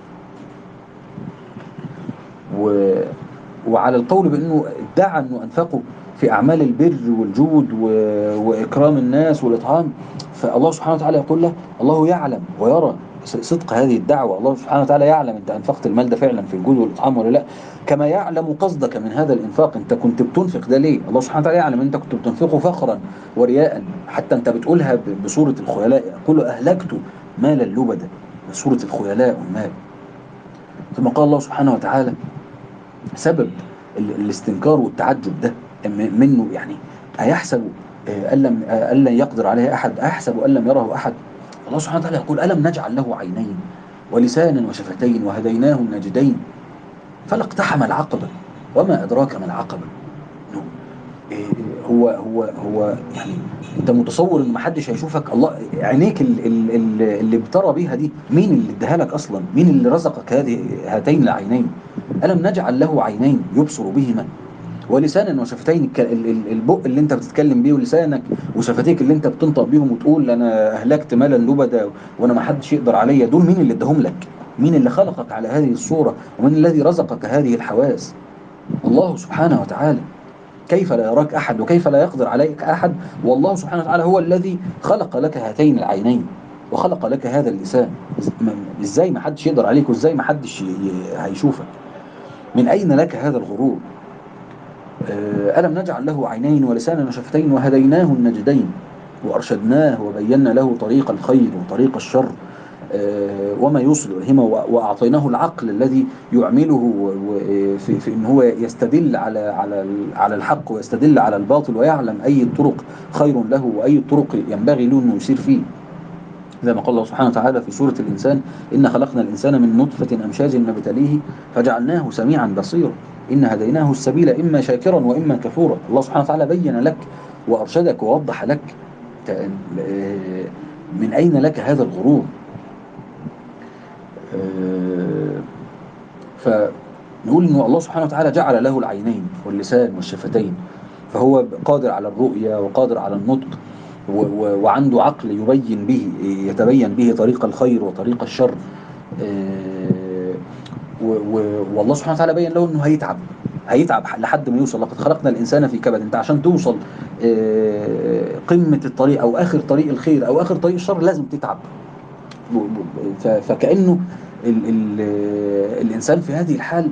و... وعلى القول بأنه ادعى أنه أنفقه في أعمال البر والجود و... وإكرام الناس والإطعام، فالله سبحانه وتعالى يقول له الله يعلم ويرى صدق هذه الدعوة. الله سبحانه وتعالى يعلم أنت أنفقت المال ده فعلا في الجود والإطعام ولا لا، كما يعلم قصدك من هذا الإنفاق، أنت كنت بتنفق ده ليه. الله سبحانه وتعالى يعلم أنت كنت بتنفقه فخرا ورياء، حتى أنت بتقولها ب- بصورة الخيلاء، يقول أهلكت مالا لبدا، بصورة الخيلاء والمال. ثم قال الله سبحانه وتعالى سبب ال- الاستنكار والتعجب ده م- منه، يعني أيحسب آه، أن لم آه، أن لن يقدر عليه أحد، أيحسب أن لم يره أحد. الله سبحانه وتعالى يقول ألم نجعل له عينين ولسانا وشفتين وهديناه النجدين، فلا اقتحم العقبة وما أدراك ما العقبة. إيه، هو هو هو يعني انت متصور ان محدش هيشوفك؟ الله عينيك ال- ال- ال- اللي بترى بيها دي مين اللي اداها لك اصلا؟ مين اللي رزقك هذه هاتين العينين؟ الم نجعل له عينين يبصر بهما ولسانا وشفتين، الك- ال- ال- البق اللي انت بتتكلم بيه ولسانك وشفتيك اللي انت بتنطق بيهم وتقول انا اهلكت مالا لبدا وانا ما حدش يقدر عليا، دول مين اللي اداهم لك؟ مين اللي خلقك على هذه الصورة؟ ومن الذي رزقك هذه الحواس؟ الله سبحانه وتعالى. كيف لا يراك أحد وكيف لا يقدر عليك أحد، والله سبحانه وتعالى هو الذي خلق لك هاتين العينين وخلق لك هذا اللسان. إزاي ما حدش يقدر عليك؟ وإزاي ما حدش ي- ي- هيشوفك؟ من أين لك هذا الغرور؟ آه، ألم نجعل له عينين ولسانا وشفتين وهديناه النجدين وأرشدناه وبينا له طريق الخير وطريق الشر آه، وما يوصل إليهما، وأعطيناه العقل الذي يعمله و- و- في في إن هو يستدل على على ال- على الحق ويستدل على الباطل، ويعلم أي الطرق خير له وأي الطرق ينبغي له إنه يسير فيه. زي ما قال الله سبحانه وتعالى في سورة الإنسان إن خلقنا الإنسان من نطفة أمشاج نبتليه فجعلناه سميعا بصيرا إن هديناه السبيل إما شاكرا وإما كفورا. الله سبحانه وتعالى بين لك وأرشدك ووضح لك ت- آه، من أين لك هذا الغرور؟ آه، فنقول إنه الله سبحانه وتعالى جعل له العينين واللسان والشفتين، فهو قادر على الرؤية وقادر على النطق و- و- وعنده عقل يبين به يتبين به طريق الخير وطريق الشر. آه، و- و- والله سبحانه وتعالى بين له انه هيتعب، هيتعب لحد ما يوصل. لقد خلقنا الانسان في كبد، انت عشان توصل آه، قمة الطريق او اخر طريق الخير او اخر طريق الشر لازم تتعب. ب- ب- ف- فكأنه ال ال الانسان في هذه الحال.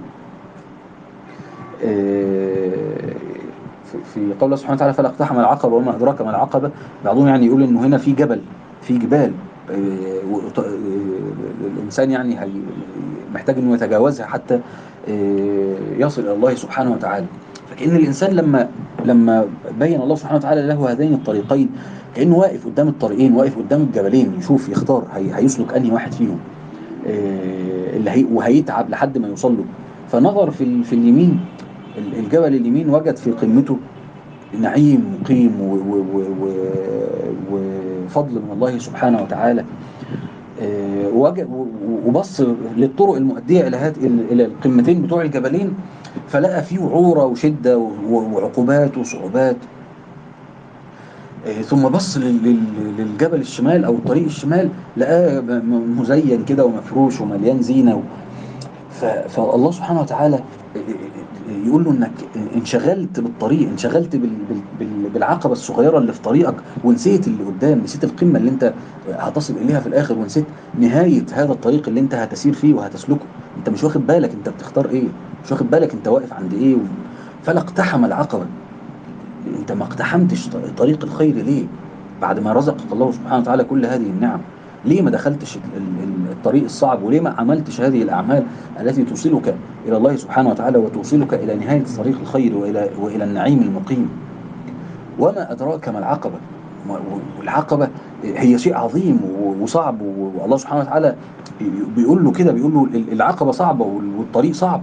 آه، في في قول الله سبحانه وتعالى فلا اقتحم العقبة وما أدراك ما العقبة، بعضهم يعني يقول إنه هنا في جبل، في جبال آه، وط- آه، الإنسان يعني هي محتاج إنه يتجاوزها حتى آه، يصل إلى الله سبحانه وتعالى. فكأن الإنسان لما لما بين الله سبحانه وتعالى له هذين الطريقين، كأنه واقف قدام الطريقين، واقف قدام الجبلين، يشوف يختار هي هيسلك أنهي واحد فيهم آه، اللي هي وهيتعب لحد ما يوصل له. فنظر في ال- في اليمين، ال- الجبل اليمين، وجد في قمته نعيم مقيم و- و- و- و- وفضل من الله سبحانه وتعالى. آه، وجد- و- وبص للطرق المؤدية إلى هات إلى القمتين بتوع الجبلين، فلقى فيه وعورة وشدة و- وعقوبات وصعوبات. آه، ثم بص لل- لل- للجبل الشمال او الطريق الشمال، لقاه م- مزين كده ومفروش ومليان زينه. ف- فالله سبحانه وتعالى يقول له انك انشغلت بالطريق، انشغلت بال- بال- بال- بالعقبه الصغيره اللي في طريقك، ونسيت اللي قدام، نسيت القمه اللي انت هتصل اليها في الاخر، ونسيت نهايه هذا الطريق اللي انت هتسير فيه وهتسلكه. انت مش واخد بالك انت بتختار ايه، مش واخد بالك انت واقف عند ايه. فلا اقتحم العقبه. انت ما اقتحمتش طريق الخير ليه؟ بعد ما رزقك الله سبحانه وتعالى كل هذه النعم، ليه ما دخلتش ال- ال- الطريق الصعب؟ وليه ما عملتش هذه الأعمال التي توصلك إلى الله سبحانه وتعالى وتوصلك إلى نهاية طريق الخير وإلى وإلى النعيم المقيم؟ وما أدراك ما العقبة. والعقبة هي شيء عظيم وصعب، والله سبحانه وتعالى بيقول له كده، بيقول له العقبة صعبة والطريق صعب.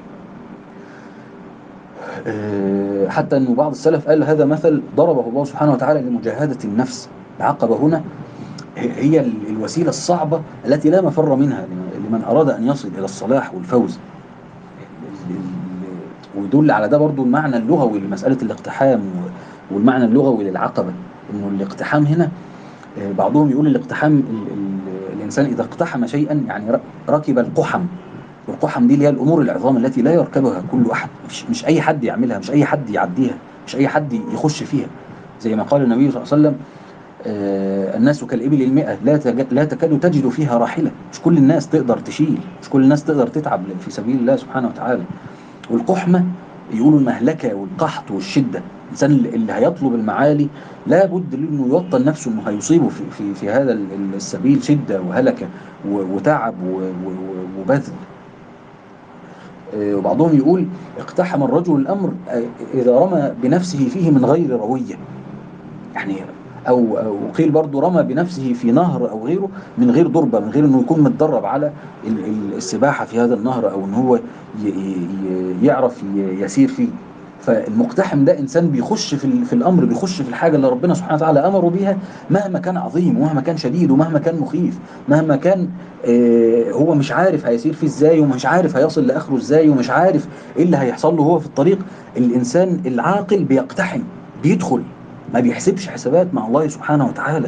آه، حتى أن بعض السلف قال هذا مثل ضربه الله سبحانه وتعالى لمجاهدة النفس. العقبة هنا هي ال- الوسيلة الصعبة التي لا مفر منها لمن أراد أن يصل إلى الصلاح والفوز. ال- ال- ويدل على ده برضو المعنى اللغوي لمسألة الاقتحام، و- والمعنى اللغوي للعقبة، إنه الاقتحام هنا، آه، بعضهم يقول الاقتحام ال- ال- الإنسان إذا اقتحم شيئا يعني ر- ركب القحم. والقحم دي اللي هي الأمور العظام التي لا يركبها كل أحد، مش, مش أي حد يعملها، مش أي حد يعديها، مش أي حد يخش فيها. زي ما قال النبي صلى الله عليه وسلم: آه، الناس كالإبل المئة لا تج- لا تكاد تجد فيها راحلة. مش كل الناس تقدر تشيل، مش كل الناس تقدر تتعب في سبيل الله سبحانه وتعالى. والقحمة يقولوا المهلكة والقحط والشدة. الإنسان اللي اللي هيطلب المعالي لابد له إنه يوطن نفسه إنه هيصيبه في, في, في هذا ال- السبيل شدة وهلكة و- وتعب و- و- وبذل. آه، وبعضهم يقول اقتحم الرجل الأمر آه، إذا رمى بنفسه فيه من غير روية. يعني أو أو قيل برضو رمى بنفسه في نهر أو غيره من غير ضربة، من غير إنه يكون متدرب على ال- ال- السباحة في هذا النهر، أو إن هو ي- ي- يعرف ي- يسير فيه. فالمقتحم ده إنسان بيخش في ال- في الأمر، بيخش في الحاجة اللي ربنا سبحانه وتعالى أمره بيها، مهما كان عظيم ومهما كان شديد ومهما كان مخيف، مهما كان آه، هو مش عارف هيسير فيه إزاي، ومش عارف هيصل لآخره إزاي، ومش عارف إيه اللي هيحصل له هو في الطريق. الإنسان العاقل بيقتحم، بيدخل، ما بيحسبش حسابات مع الله سبحانه وتعالى.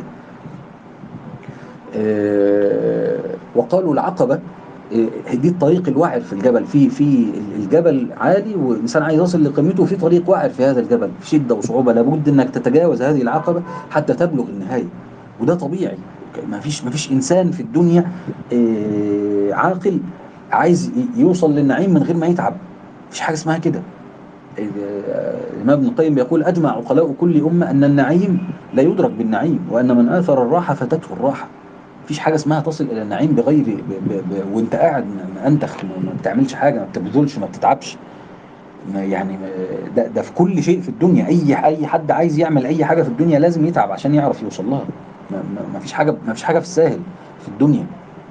آه، وقالوا العقبة آه، دي الطريق الوعر في الجبل، في في الجبل عالي والإنسان عايز يصل لقمته، وفي طريق وعر في هذا الجبل في شدة وصعوبة، لابد إنك تتجاوز هذه العقبة حتى تبلغ النهاية. وده طبيعي. ما فيش ما فيش إنسان في الدنيا آه، عاقل عايز يوصل للنعيم من غير ما يتعب. مفيش حاجة اسمها كده. الإمام ابن القيم بيقول: أجمع عقلاء كل أمة أن النعيم لا يدرك بالنعيم، وأن من آثر الراحة فاتته الراحة. مفيش حاجة اسمها تصل إلى النعيم بغير ب... ب... ب... وأنت قاعد أنتخ، ما بتعملش حاجة، ما بتبذلش، ما بتتعبش. ما يعني ده, ده في كل شيء في الدنيا. أي أي حد عايز يعمل أي حاجة في الدنيا لازم يتعب عشان يعرف يوصل لها. ما, ما... ما فيش حاجة ما فيش حاجة في الساهل في الدنيا.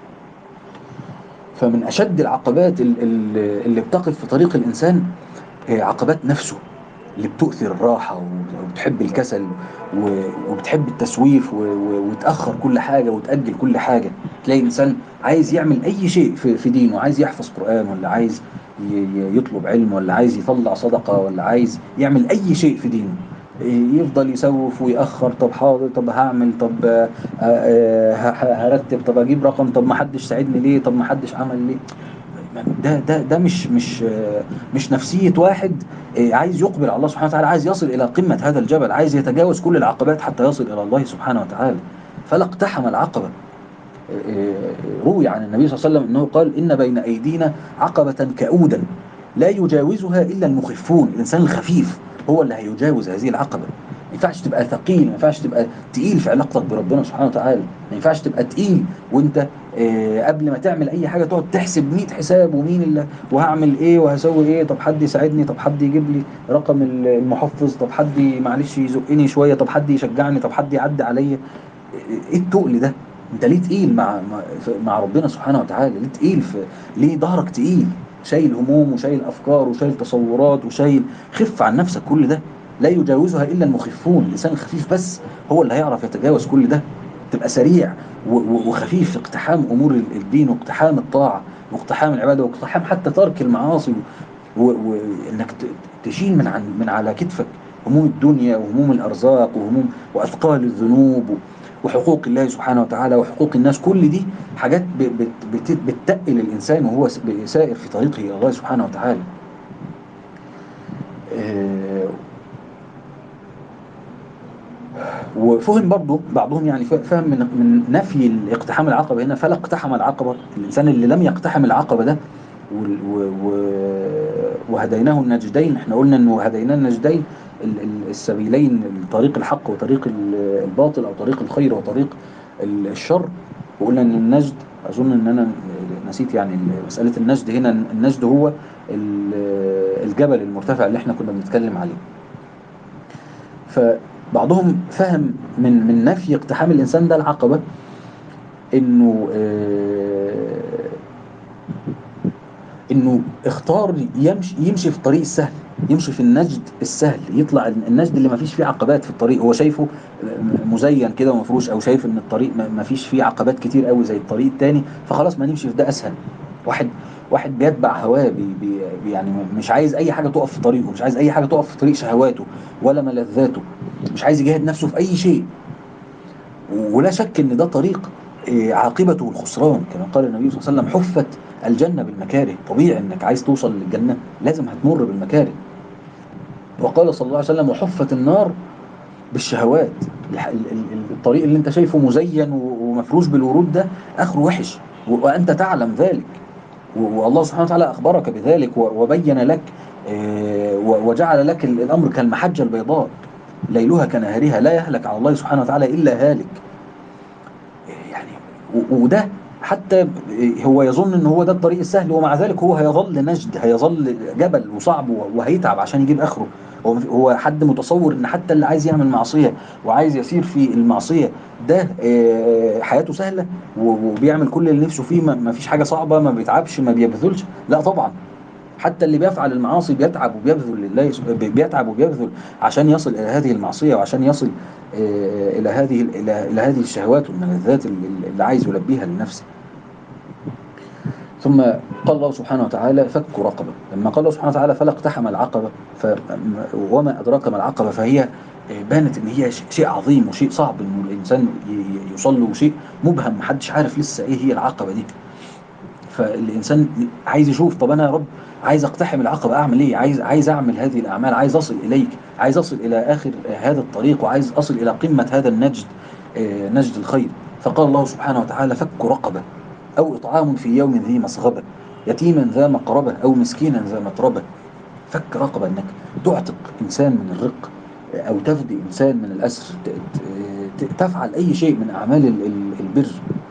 فمن أشد العقبات ال- ال- اللي بتقف في طريق الإنسان آه، عقبات نفسه، اللي بتؤثر الراحة وبتحب الكسل و- وبتحب التسويف و- و- وتأخر كل حاجة وتأجل كل حاجة. تلاقي إنسان عايز يعمل أي شيء في في دينه، عايز يحفظ قرآن، ولا عايز ي- ي- يطلب علم، ولا عايز يطلع صدقة، ولا عايز يعمل أي شيء في دينه، يفضل يسوف ويأخر. طب حاضر، طب هعمل، طب آه، آه، ه- ه- هرتب، طب أجيب رقم، طب ما حدش ساعدني ليه، طب ما حدش عمل ليه. ده ده ده مش مش مش نفسية واحد عايز يقبل على الله سبحانه وتعالى، عايز يصل إلى قمة هذا الجبل، عايز يتجاوز كل العقبات حتى يصل إلى الله سبحانه وتعالى. فلا اقتحم العقبة. روي عن النبي صلى الله عليه وسلم أنه قال: إن بين أيدينا عقبة كؤودا لا يجاوزها إلا المخفون. الإنسان الخفيف هو اللي هيجاوز هذه العقبة. ما ينفعش تبقى ثقيل، ما ينفعش تبقى تقيل في علاقتك بربنا سبحانه وتعالى، ما ينفعش تبقى تقيل وانت آه، قبل ما تعمل اي حاجه تقعد تحسب مية حساب، ومين اللي وهعمل ايه وهسوي ايه، طب حد يساعدني، طب حد يجيب لي رقم المحفظ، طب حد معلش يزقني شويه، طب حد يشجعني، طب حد يعدي عليا. ايه التقل ده؟ انت ليه تقيل مع مع مع ربنا سبحانه وتعالى؟ ليه تقيل في ليه ظهرك تقيل، شايل هموم وشايل افكار وشايل تصورات وشايل؟ خف عن نفسك كل ده. لا يجاوزها الا المخفون. الانسان الخفيف بس هو اللي هيعرف يتجاوز كل ده. تبقى سريع و- و- وخفيف في اقتحام امور ال- الدين، واقتحام الطاعه، واقتحام العباده، واقتحام حتى ترك المعاصي، وانك تشيل من عن من على كتفك هموم الدنيا وهموم الأرزاق وهموم وأثقال الذنوب وحقوق الله سبحانه وتعالى وحقوق الناس، كل دي حاجات ب- بت- بت- بتتقل الإنسان وهو س- سائر في طريقه إلى الله سبحانه وتعالى. آه، وفهم برضه بعضهم يعني ف- فهم من من نفي اقتحام العقبة هنا، فلا اقتحم العقبة. الإنسان اللي لم يقتحم العقبة ده وال- و- و- وهديناه النجدين، احنا قلنا انه هديناه النجدين، ال- ال- السبيلين، طريق الحق وطريق ال- الباطل، او طريق الخير وطريق ال- الشر. وقلنا ان النجد، اظن ان انا نسيت يعني مسألة النجد هنا، النجد هو ال- الجبل المرتفع اللي احنا كنا بنتكلم عليه. فبعضهم فهم من من نفي اقتحام الانسان ده العقبة انه آه، انه اختار يمشي يمشي في الطريق السهل، يمشي في النجد السهل، يطلع النجد اللي ما فيش فيه عقبات في الطريق، هو شايفه مزين كده ومفروش، او شايف ان الطريق ما فيش فيه عقبات كتير قوي زي الطريق التاني، فخلاص ما نمشي في ده اسهل. واحد واحد بيتبع هواه، بي بي يعني مش عايز اي حاجه تقف في طريقه، مش عايز اي حاجه تقف في طريق شهواته ولا ملذاته، مش عايز يجاهد نفسه في اي شيء. ولا شك ان ده طريق آه، عاقبته الخسران، كما قال النبي صلى الله عليه وسلم: حفت الجنة بالمكاره. طبيعي انك عايز توصل للجنة لازم هتمر بالمكاره. وقال صلى الله عليه وسلم: وحفت النار بالشهوات. الح- ال- ال- الطريق اللي انت شايفه مزين و- ومفروش بالورود ده اخره وحش، و- وانت تعلم ذلك، و- والله سبحانه وتعالى اخبرك بذلك و- وبين لك، آه، و- وجعل لك ال- الامر كالمحجة البيضاء ليلها كنهارها، لا يهلك على الله سبحانه وتعالى الا هالك. يعني و- وده حتى هو يظن ان هو ده الطريق السهل، ومع ذلك هو هيظل نجد، هيظل جبل وصعب وهيتعب عشان يجيب اخره. هو هو حد متصور ان حتى اللي عايز يعمل معصية وعايز يسير في المعصية ده آه، حياته سهلة و- وبيعمل كل اللي نفسه فيه، ما ما فيش حاجة صعبة، ما بيتعبش، ما بيبذلش؟ لا طبعا. حتى اللي بيفعل المعاصي بيتعب وبيبذل لله، بيتعب وبيبذل عشان يصل إلى هذه المعصية، وعشان يصل آه، إلى هذه إلى إلى هذه الشهوات والملذات اللي اللي عايز يلبيها لنفسه. ثم قال الله سبحانه وتعالى: فك رقبة. لما قال الله سبحانه وتعالى: فلا اقتحم العقبة، ف وما أدراك ما العقبة، فهي آه، بانت إن هي ش- شيء عظيم وشيء صعب إنه الإنسان ي- ي- يوصل له، وشيء مبهم محدش عارف لسه إيه هي العقبة دي. فالإنسان عايز يشوف: طب أنا يا رب عايز أقتحم العقبة، أعمل إيه؟ عايز عايز أعمل هذه الأعمال، عايز أصل إليك، عايز أصل إلى آخر هذا الطريق، وعايز أصل إلى قمة هذا النجد، آه، نجد الخير. فقال الله سبحانه وتعالى: فك رقبة أو إطعام في يوم ذي مسغبة، يتيما ذا مقربة أو مسكينا ذا متربة. فك رقبة، إنك تعتق إنسان من الرق، أو تفدي إنسان من الأسر، ت- ت- تفعل أي شيء من أعمال ال- ال- البر.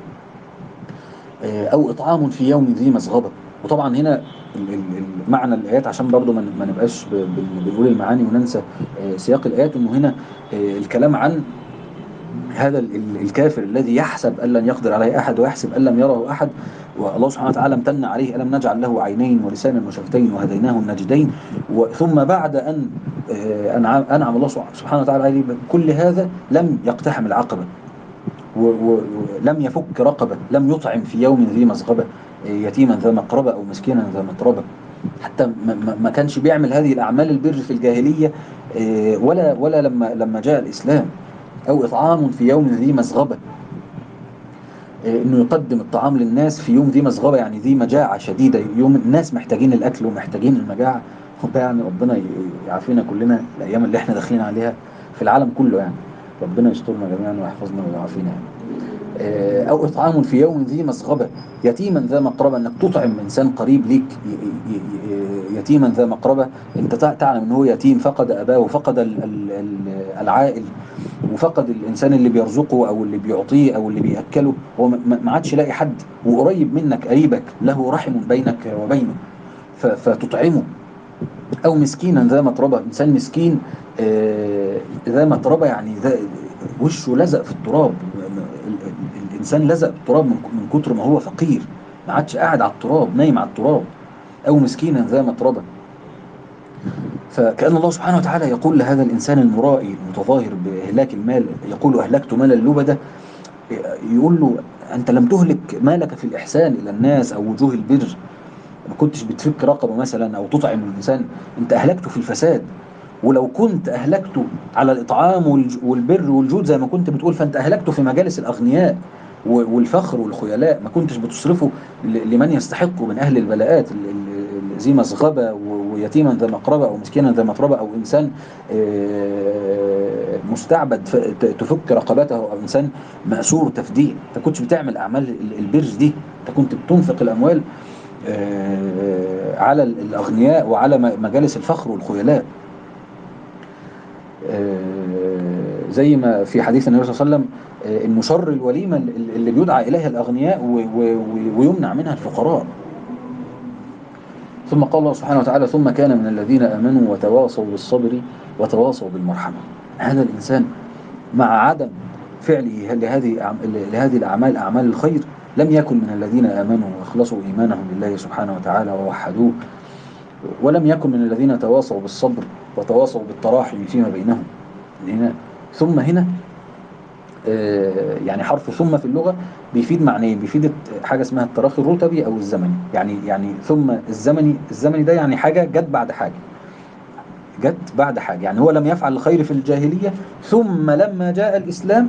آه، او اطعام في يوم ذي مسغبه. وطبعا هنا ال- ال- ال- معنى الايات، عشان برضو ما ن- ما نبقاش ب- بن- بنقول المعاني وننسى آه، سياق الايات، انه هنا آه، الكلام عن هذا ال- ال- الكافر الذي يحسب ان لن يقدر عليه احد ويحسب ان لم يره احد، والله سبحانه وتعالى امتن عليه: الم نجعل له عينين ولسانا وشفتين وهديناه النجدين. وثم بعد ان آه، انعم انعم الله سبحانه وتعالى عليه بكل هذا لم يقتحم العقبه، ولم يفك رقبة، لم يطعم في يوم ذي مسغبة يتيما ذا مقربة أو مسكينا ذا متربة. حتى ما ما- ما كانش بيعمل هذه الأعمال البر في الجاهلية، آه، ولا ولا لما لما جاء الإسلام. أو إطعام في يوم ذي مسغبة، آه، إنه يقدم الطعام للناس في يوم ذي مسغبة، يعني ذي مجاعة شديدة، يوم الناس محتاجين الأكل ومحتاجين المجاعة. وده يعني ربنا ي- يعافينا كلنا الأيام اللي احنا داخلين عليها في العالم كله يعني. ربنا يسترنا جميعا ويحفظنا ويعافينا يعني. آه، أو إطعام في يوم ذي مسغبة، يتيما ذا مقربة، إنك تطعم إنسان قريب ليك ي- ي- ي- يتيما ذا مقربة. أنت تع- تعلم إن هو يتيم، فقد أباه وفقد ال- ال- ال- العائل، وفقد الإنسان اللي بيرزقه أو اللي بيعطيه أو اللي بيأكله، هو ما ما عادش لاقي حد، وقريب منك قريبك له رحم بينك وبينه، ف- فتطعمه. أو مسكينا ذا متربة، إنسان مسكين آه، ذا متربة، يعني ذا وشه لزق في التراب، ال- ال- الإنسان لزق في التراب من من كتر ما هو فقير، ما عادش قاعد على التراب، نايم على التراب. أو مسكينا ذا متربة. فكأن الله سبحانه وتعالى يقول لهذا الإنسان المرائي المتظاهر بإهلاك المال، يقول: أهلكت مال اللبدة، يقول له: أنت لم تهلك مالك في الإحسان إلى الناس أو وجوه البر، ما كنتش بتفك رقبة مثلا أو تطعم الإنسان، أنت أهلكته في الفساد. ولو كنت أهلكته على الإطعام والبر والجود زي ما كنت بتقول، فأنت أهلكته في مجالس الأغنياء والفخر والخيلاء، ما كنتش بتصرفه لمن يستحق من أهل البلاءات، ذي مسغبة ويتيما ذا مقربة أو مسكينا ذا متربة أو إنسان مستعبد تفك رقبته أو إنسان مأسور تفديه. أنت كنتش بتعمل أعمال البر دي، أنت كنت بتنفق الأموال على الأغنياء وعلى مجالس الفخر والخيلاء. زي ما في حديث النبي صلى الله عليه وسلم إنه شر الوليمة اللي بيدعى إليها الأغنياء ويمنع منها الفقراء. ثم قال الله سبحانه وتعالى: ثم كان من الذين آمنوا وتواصوا بالصبر وتواصوا بالمرحمة. هذا الإنسان مع عدم فعله لهذه لهذه الأعمال أعمال الخير لم يكن من الذين آمنوا واخلصوا إيمانهم لله سبحانه وتعالى ووحدوه، ولم يكن من الذين تواصوا بالصبر وتواصوا بالتراحم فيما بينهم. هنا ثم هنا يعني حرف ثم في اللغة بيفيد معنيين، بيفيد حاجة اسمها التراخي الرتبي أو الزمني. يعني يعني ثم الزمني الزمني ده يعني حاجة جت بعد حاجة، جت بعد حاجة. يعني هو لم يفعل الخير في الجاهلية، ثم لما جاء الإسلام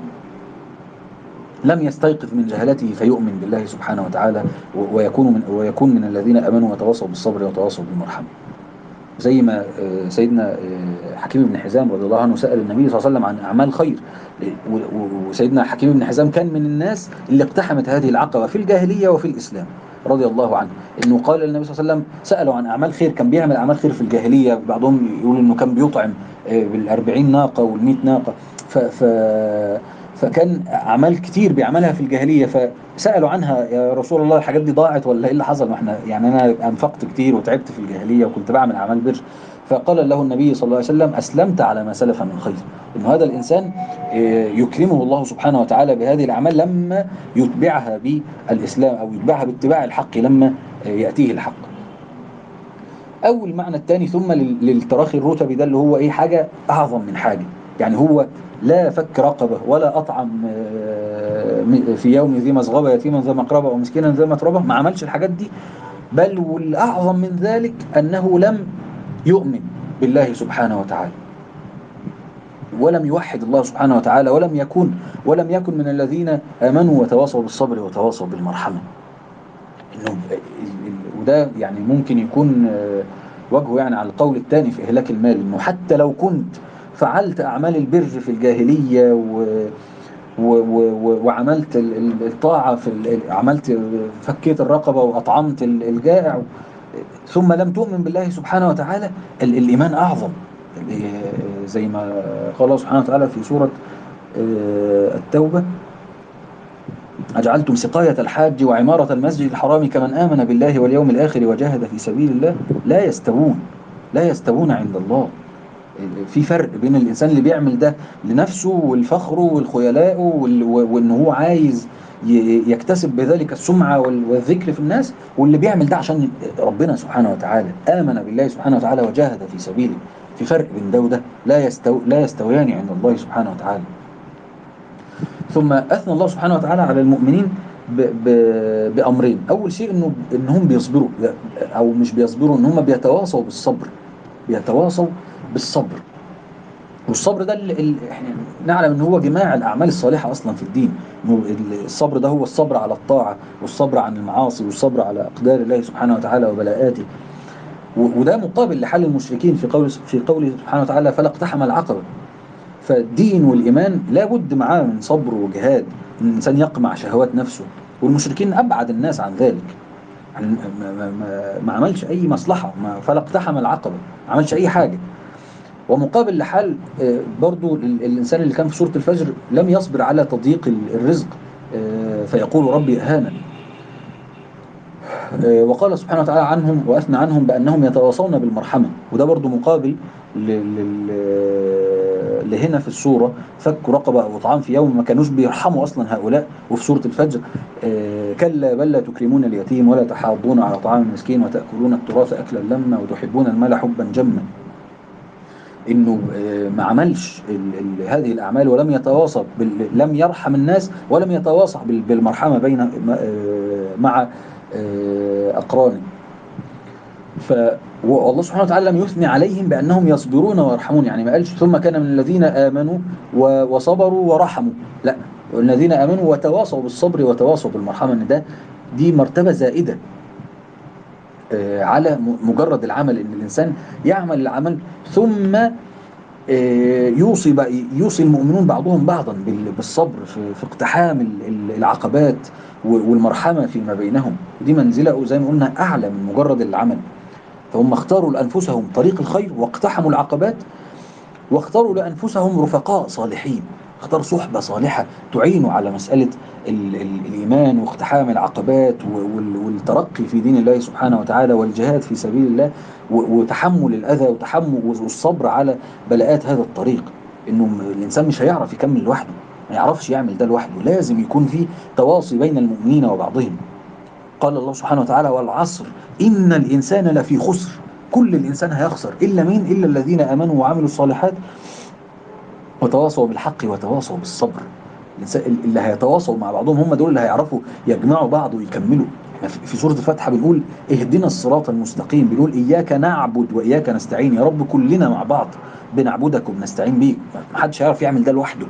لم يستيقظ من جهلته فيؤمن بالله سبحانه وتعالى ويكون من ويكون من الذين آمنوا وتواصوا بالصبر وتواصوا بالمرحمة. زي ما سيدنا حكيم بن حزام رضي الله عنه سأل النبي صلى الله عليه وسلم عن أعمال خير، وسيدنا حكيم بن حزام كان من الناس اللي اقتحمت هذه العقبة في الجاهلية وفي الإسلام رضي الله عنه. إنه قال النبي صلى الله عليه وسلم سألوا عن أعمال خير، كان بيعمل أعمال خير في الجاهلية، بعضهم يقول إنه كان بيطعم بالأربعين ناقة والمئة ناقة، ف, ف فكان أعمال كتير بيعملها في الجاهلية، فسألوا عنها: يا رسول الله الحاجات دي ضاعت ولا إيه اللي حصل؟ ما احنا يعني أنا أنفقت كتير وتعبت في الجاهلية وكنت بعمل أعمال بر. فقال له النبي صلى الله عليه وسلم: أسلمت على ما سلف من خير. إنه هذا الإنسان يكرمه الله سبحانه وتعالى بهذه الأعمال لما يتبعها بالإسلام أو يتبعها باتباع الحق لما يأتيه الحق. أو المعنى الثاني ثم للتراخي الرتبي ده اللي هو إيه؟ حاجة أعظم من حاجة. يعني هو لا فك رقبة ولا أطعم في يوم ذي مسغبة يتيما ذا مقربة أو مسكينا ذا متربة، ما عملش الحاجات دي. بل والأعظم من ذلك أنه لم يؤمن بالله سبحانه وتعالى ولم يوحد الله سبحانه وتعالى ولم يكن ولم يكن من الذين آمنوا وتواصوا بالصبر وتواصوا بالمرحمة. إنه وده يعني ممكن يكون وجهه يعني على القول الثاني في إهلاك المال، إنه حتى لو كنت فعلت أعمال البر في الجاهلية و و و وعملت الطاعة في عملت فكيت الرقبة وأطعمت الجائع ثم لم تؤمن بالله سبحانه وتعالى، الإيمان أعظم. زي ما قال الله سبحانه وتعالى في سورة التوبة: أجعلتم سقاية الحاج وعمارة المسجد الحرام كمن آمن بالله واليوم الآخر وجاهد في سبيل الله لا يستوون لا يستوون عند الله. في فرق بين الإنسان اللي بيعمل ده لنفسه والفخر والخيلاء وإنه هو عايز يكتسب بذلك السمعة والذكر في الناس، واللي بيعمل ده عشان ربنا سبحانه وتعالى، آمن بالله سبحانه وتعالى وجاهد في سبيله. في فرق بين ده وده، لا يستو لا يستويان عند الله سبحانه وتعالى. ثم أثنى الله سبحانه وتعالى على المؤمنين ب ب بأمرين. أول شيء إنه إنهم بيصبروا، أو مش بيصبروا، إن هم بيتواصوا بالصبر بيتواصوا بالصبر. والصبر ده اللي احنا نعلم ان هو جماع الاعمال الصالحه اصلا في الدين. الصبر ده هو الصبر على الطاعه والصبر عن المعاصي والصبر على اقدار الله سبحانه وتعالى وبلاءاته. وده مقابل لحال المشركين في قول في قوله سبحانه وتعالى: فلا اقتحم العقبه. فالدين والايمان لابد معاه من صبر وجهاد، ان الانسان يقمع شهوات نفسه. والمشركين ابعد الناس عن ذلك، ما, ما, ما, ما عملش اي مصلحه، ما فلا اقتحم العقبه، ما عملش اي حاجه. ومقابل لحال برضو الإنسان اللي كان في سورة الفجر لم يصبر على تضييق الرزق فيقول ربي أهانن. وقال سبحانه وتعالى عنهم وأثنى عنهم بأنهم يتواصون بالمرحمة. وده برضو مقابل لهنا في السورة فك رقبة أو إطعام في يوم، ما كانوش بيرحموا أصلا هؤلاء. وفي سورة الفجر كلا بل لا تكرمون اليتيم ولا تحاضون على طعام المسكين وتأكلون التراث أكلا لما وتحبون المال حبا جما. إنه ما عملش هذه الأعمال ولم يتواصى، لم يرحم الناس ولم يتواصى بالمرحمة بين مع أقرانه. ف والله سبحانه وتعالى لم يثني عليهم بأنهم يصبرون ويرحمون، يعني ما قالش ثم كان من الذين آمنوا و- وصبروا ورحموا، لا، الذين آمنوا وتواصوا بالصبر وتواصوا بالمرحمة، ان ده دي مرتبة زائدة آه، على م- مجرد العمل، ان الانسان يعمل العمل ثم آه، يوصي بقى- يوصي المؤمنون بعضهم بعضا بال- بالصبر في في اقتحام ال- ال- العقبات و- والمرحمة فيما بينهم. دي منزلة زي ما قلنا أعلى من مجرد العمل. فهم اختاروا لأنفسهم طريق الخير واقتحموا العقبات، واختاروا لأنفسهم رفقاء صالحين، اختاروا صحبة صالحة تعين على مسألة ال ال الإيمان واقتحام العقبات وال والترقي في دين الله سبحانه وتعالى والجهاد في سبيل الله وتحمل الأذى وتحمل والصبر على بلاءات هذا الطريق. إنه الإنسان مش هيعرف يكمل لوحده، ما يعرفش يعمل ده لوحده، لازم يكون في تواصي بين المؤمنين وبعضهم. قال الله سبحانه وتعالى والعصر إن الإنسان لفي خسر، كل الإنسان هيخسر إلا مين؟ إلا الذين آمنوا وعملوا الصالحات وتواصوا بالحق وتواصوا بالصبر. الإنسان اللي هيتواصوا مع بعضهم هم دول اللي هيعرفوا يجمعوا بعض ويكملوا. احنا في سورة الفاتحة بنقول اهدنا الصراط المستقيم، بنقول إياك نعبد وإياك نستعين، يا رب كلنا مع بعض بنعبدك وبنستعين بيك، ما حدش هيعرف يعمل ده لوحده.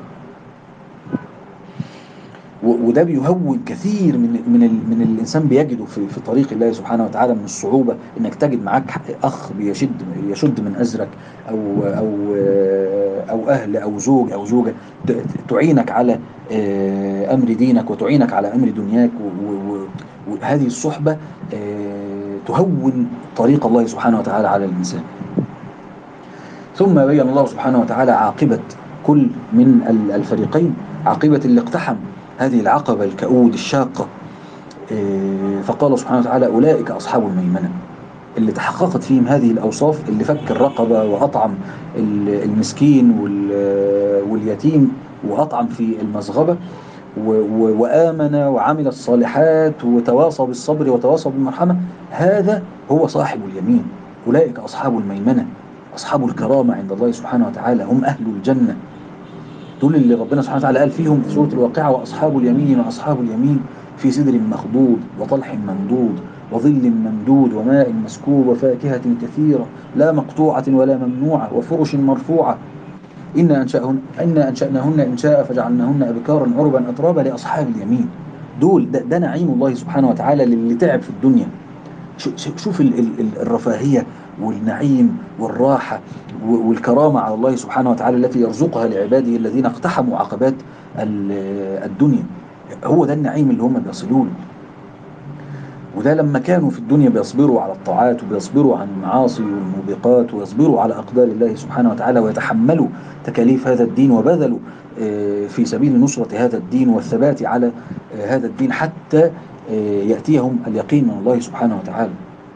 وده بيهون كثير من من من الانسان بيجده في في طريق الله سبحانه وتعالى من الصعوبه، انك تجد معاك اخ بيشد يشد من ازرك، او او او اهل او زوج او زوجه تعينك على امر دينك وتعينك على امر دنياك، وهذه الصحبه تهون طريق الله سبحانه وتعالى على الانسان. ثم بين الله سبحانه وتعالى عاقبة كل من الفريقين، عاقبة اللي اقتحم هذه العقبة الكؤود الشاقة، فقال سبحانه وتعالى أولئك أصحاب الميمنة، اللي تحققت فيهم هذه الأوصاف، اللي فك الرقبة وأطعم المسكين واليتيم وأطعم في المزغبة وآمن وعمل الصالحات وتواصى بالصبر وتواصى بالمرحمة، هذا هو صاحب اليمين. أولئك أصحاب الميمنة، أصحاب الكرامة عند الله سبحانه وتعالى، هم أهل الجنة، دول اللي ربنا سبحانه وتعالى قال فيهم في سورة الواقعة وأصحاب اليمين ما أصحاب اليمين في سدر مخضود وطلح منضود وظل ممدود وماء مسكوب وفاكهة كثيرة لا مقطوعة ولا ممنوعة وفرش مرفوعة إنا أنشأهن إنا أنشأناهن إنشاء فجعلناهن أبكارا عربا أترابا لأصحاب اليمين. دول ده, ده نعيم الله سبحانه وتعالى للي تعب في الدنيا. شوف ال ال الرفاهية والنعيم والراحة والكرامة على الله سبحانه وتعالى التي يرزقها لعباده الذين اقتحموا عقبات الدنيا. هو ده النعيم اللي هم بيصلون. وده لما كانوا في الدنيا بيصبروا على الطاعات وبيصبروا عن المعاصي والموبقات ويصبروا على أقدار الله سبحانه وتعالى ويتحملوا تكاليف هذا الدين وبذلوا في سبيل نصرة هذا الدين والثبات على هذا الدين حتى يأتيهم اليقين من الله سبحانه وتعالى.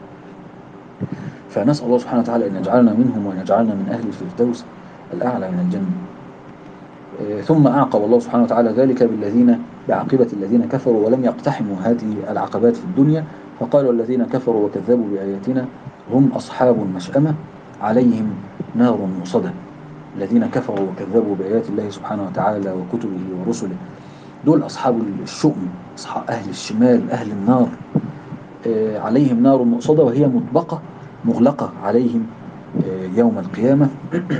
فنسأل الله سبحانه وتعالى أن يجعلنا منهم وأن يجعلنا من أهل الفردوس الأعلى من الجنة. ثم أعقب الله سبحانه وتعالى ذلك بالذين بعاقبة الذين كفروا ولم يقتحموا هذه العقبات في الدنيا، فقال والذين كفروا وكذبوا بآياتنا هم أصحاب المشأمة عليهم نار مؤصدة. الذين كفروا وكذبوا بآيات الله سبحانه وتعالى وكتبه ورسله دول أصحاب الشؤم، أصحاب أهل الشمال، أهل النار، عليهم نار مؤصدة وهي مطبقة مغلقة عليهم يوم القيامة.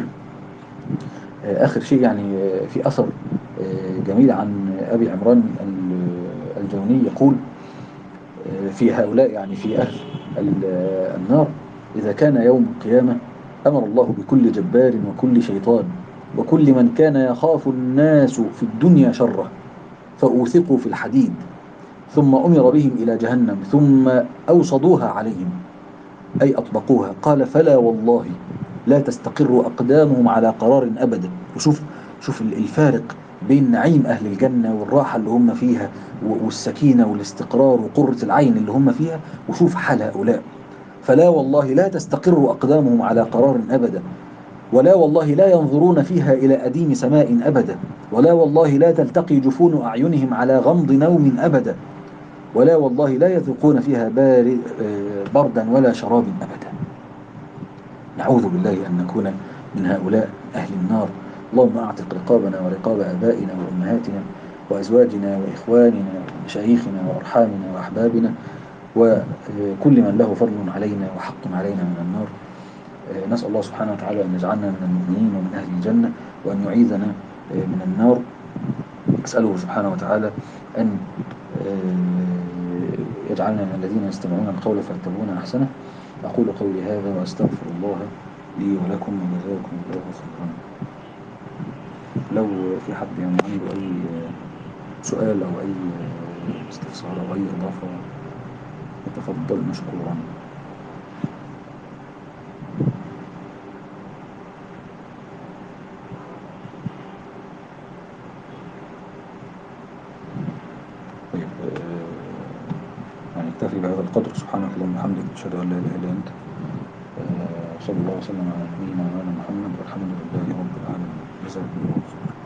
آخر شيء يعني في أثر جميل عن أبي عمران الجوني يقول في هؤلاء يعني في أهل النار إذا كان يوم القيامة أمر الله بكل جبار وكل شيطان وكل من كان يخاف الناس في الدنيا شره فأوثقوا في الحديد ثم أمر بهم إلى جهنم ثم أوصدوها عليهم أي أطبقوها. قال فلا والله لا تستقر أقدامهم على قرار أبدا. وشوف شوف الفارق بين نعيم أهل الجنة والراحة اللي هم فيها والسكينة والاستقرار وقرة العين اللي هم فيها، وشوف حال هؤلاء. فلا والله لا تستقر أقدامهم على قرار أبدا، ولا والله لا ينظرون فيها إلى أديم سماء أبدا، ولا والله لا تلتقي جفون أعينهم على غمض نوم أبدا، ولا والله لا يذوقون فيها بردا ولا شراب أبدا. نعوذ بالله أن نكون من هؤلاء أهل النار. اللهم أعتق رقابنا ورقاب آبائنا وأمهاتنا وأزواجنا وإخواننا ومشايخنا وأرحامنا وأحبابنا وكل من له فضل علينا وحق علينا من النار. نسأل الله سبحانه وتعالى أن يجعلنا من المؤمنين ومن أهل الجنة، وأن يعيذنا من النار. أسأله سبحانه وتعالى أن يجعلنا من الذين يستمعون القول فيتبعون أحسنه. أقول قولي هذا وأستغفر الله لي ولكم، وجزاكم الله خيرا. لو في حد يعني عنده أي سؤال أو أي استفسار أو أي إضافة يتفضل مشكورا. طيب، يعني اكتفي بهذا القدر. سبحانك اللهم وبحمدك، أشهد أن لا إله إلا أنت، صلى الله وسلم على نبينا وعلى محمد، والحمد لله رب العالمين. جزاكم الله خيرا.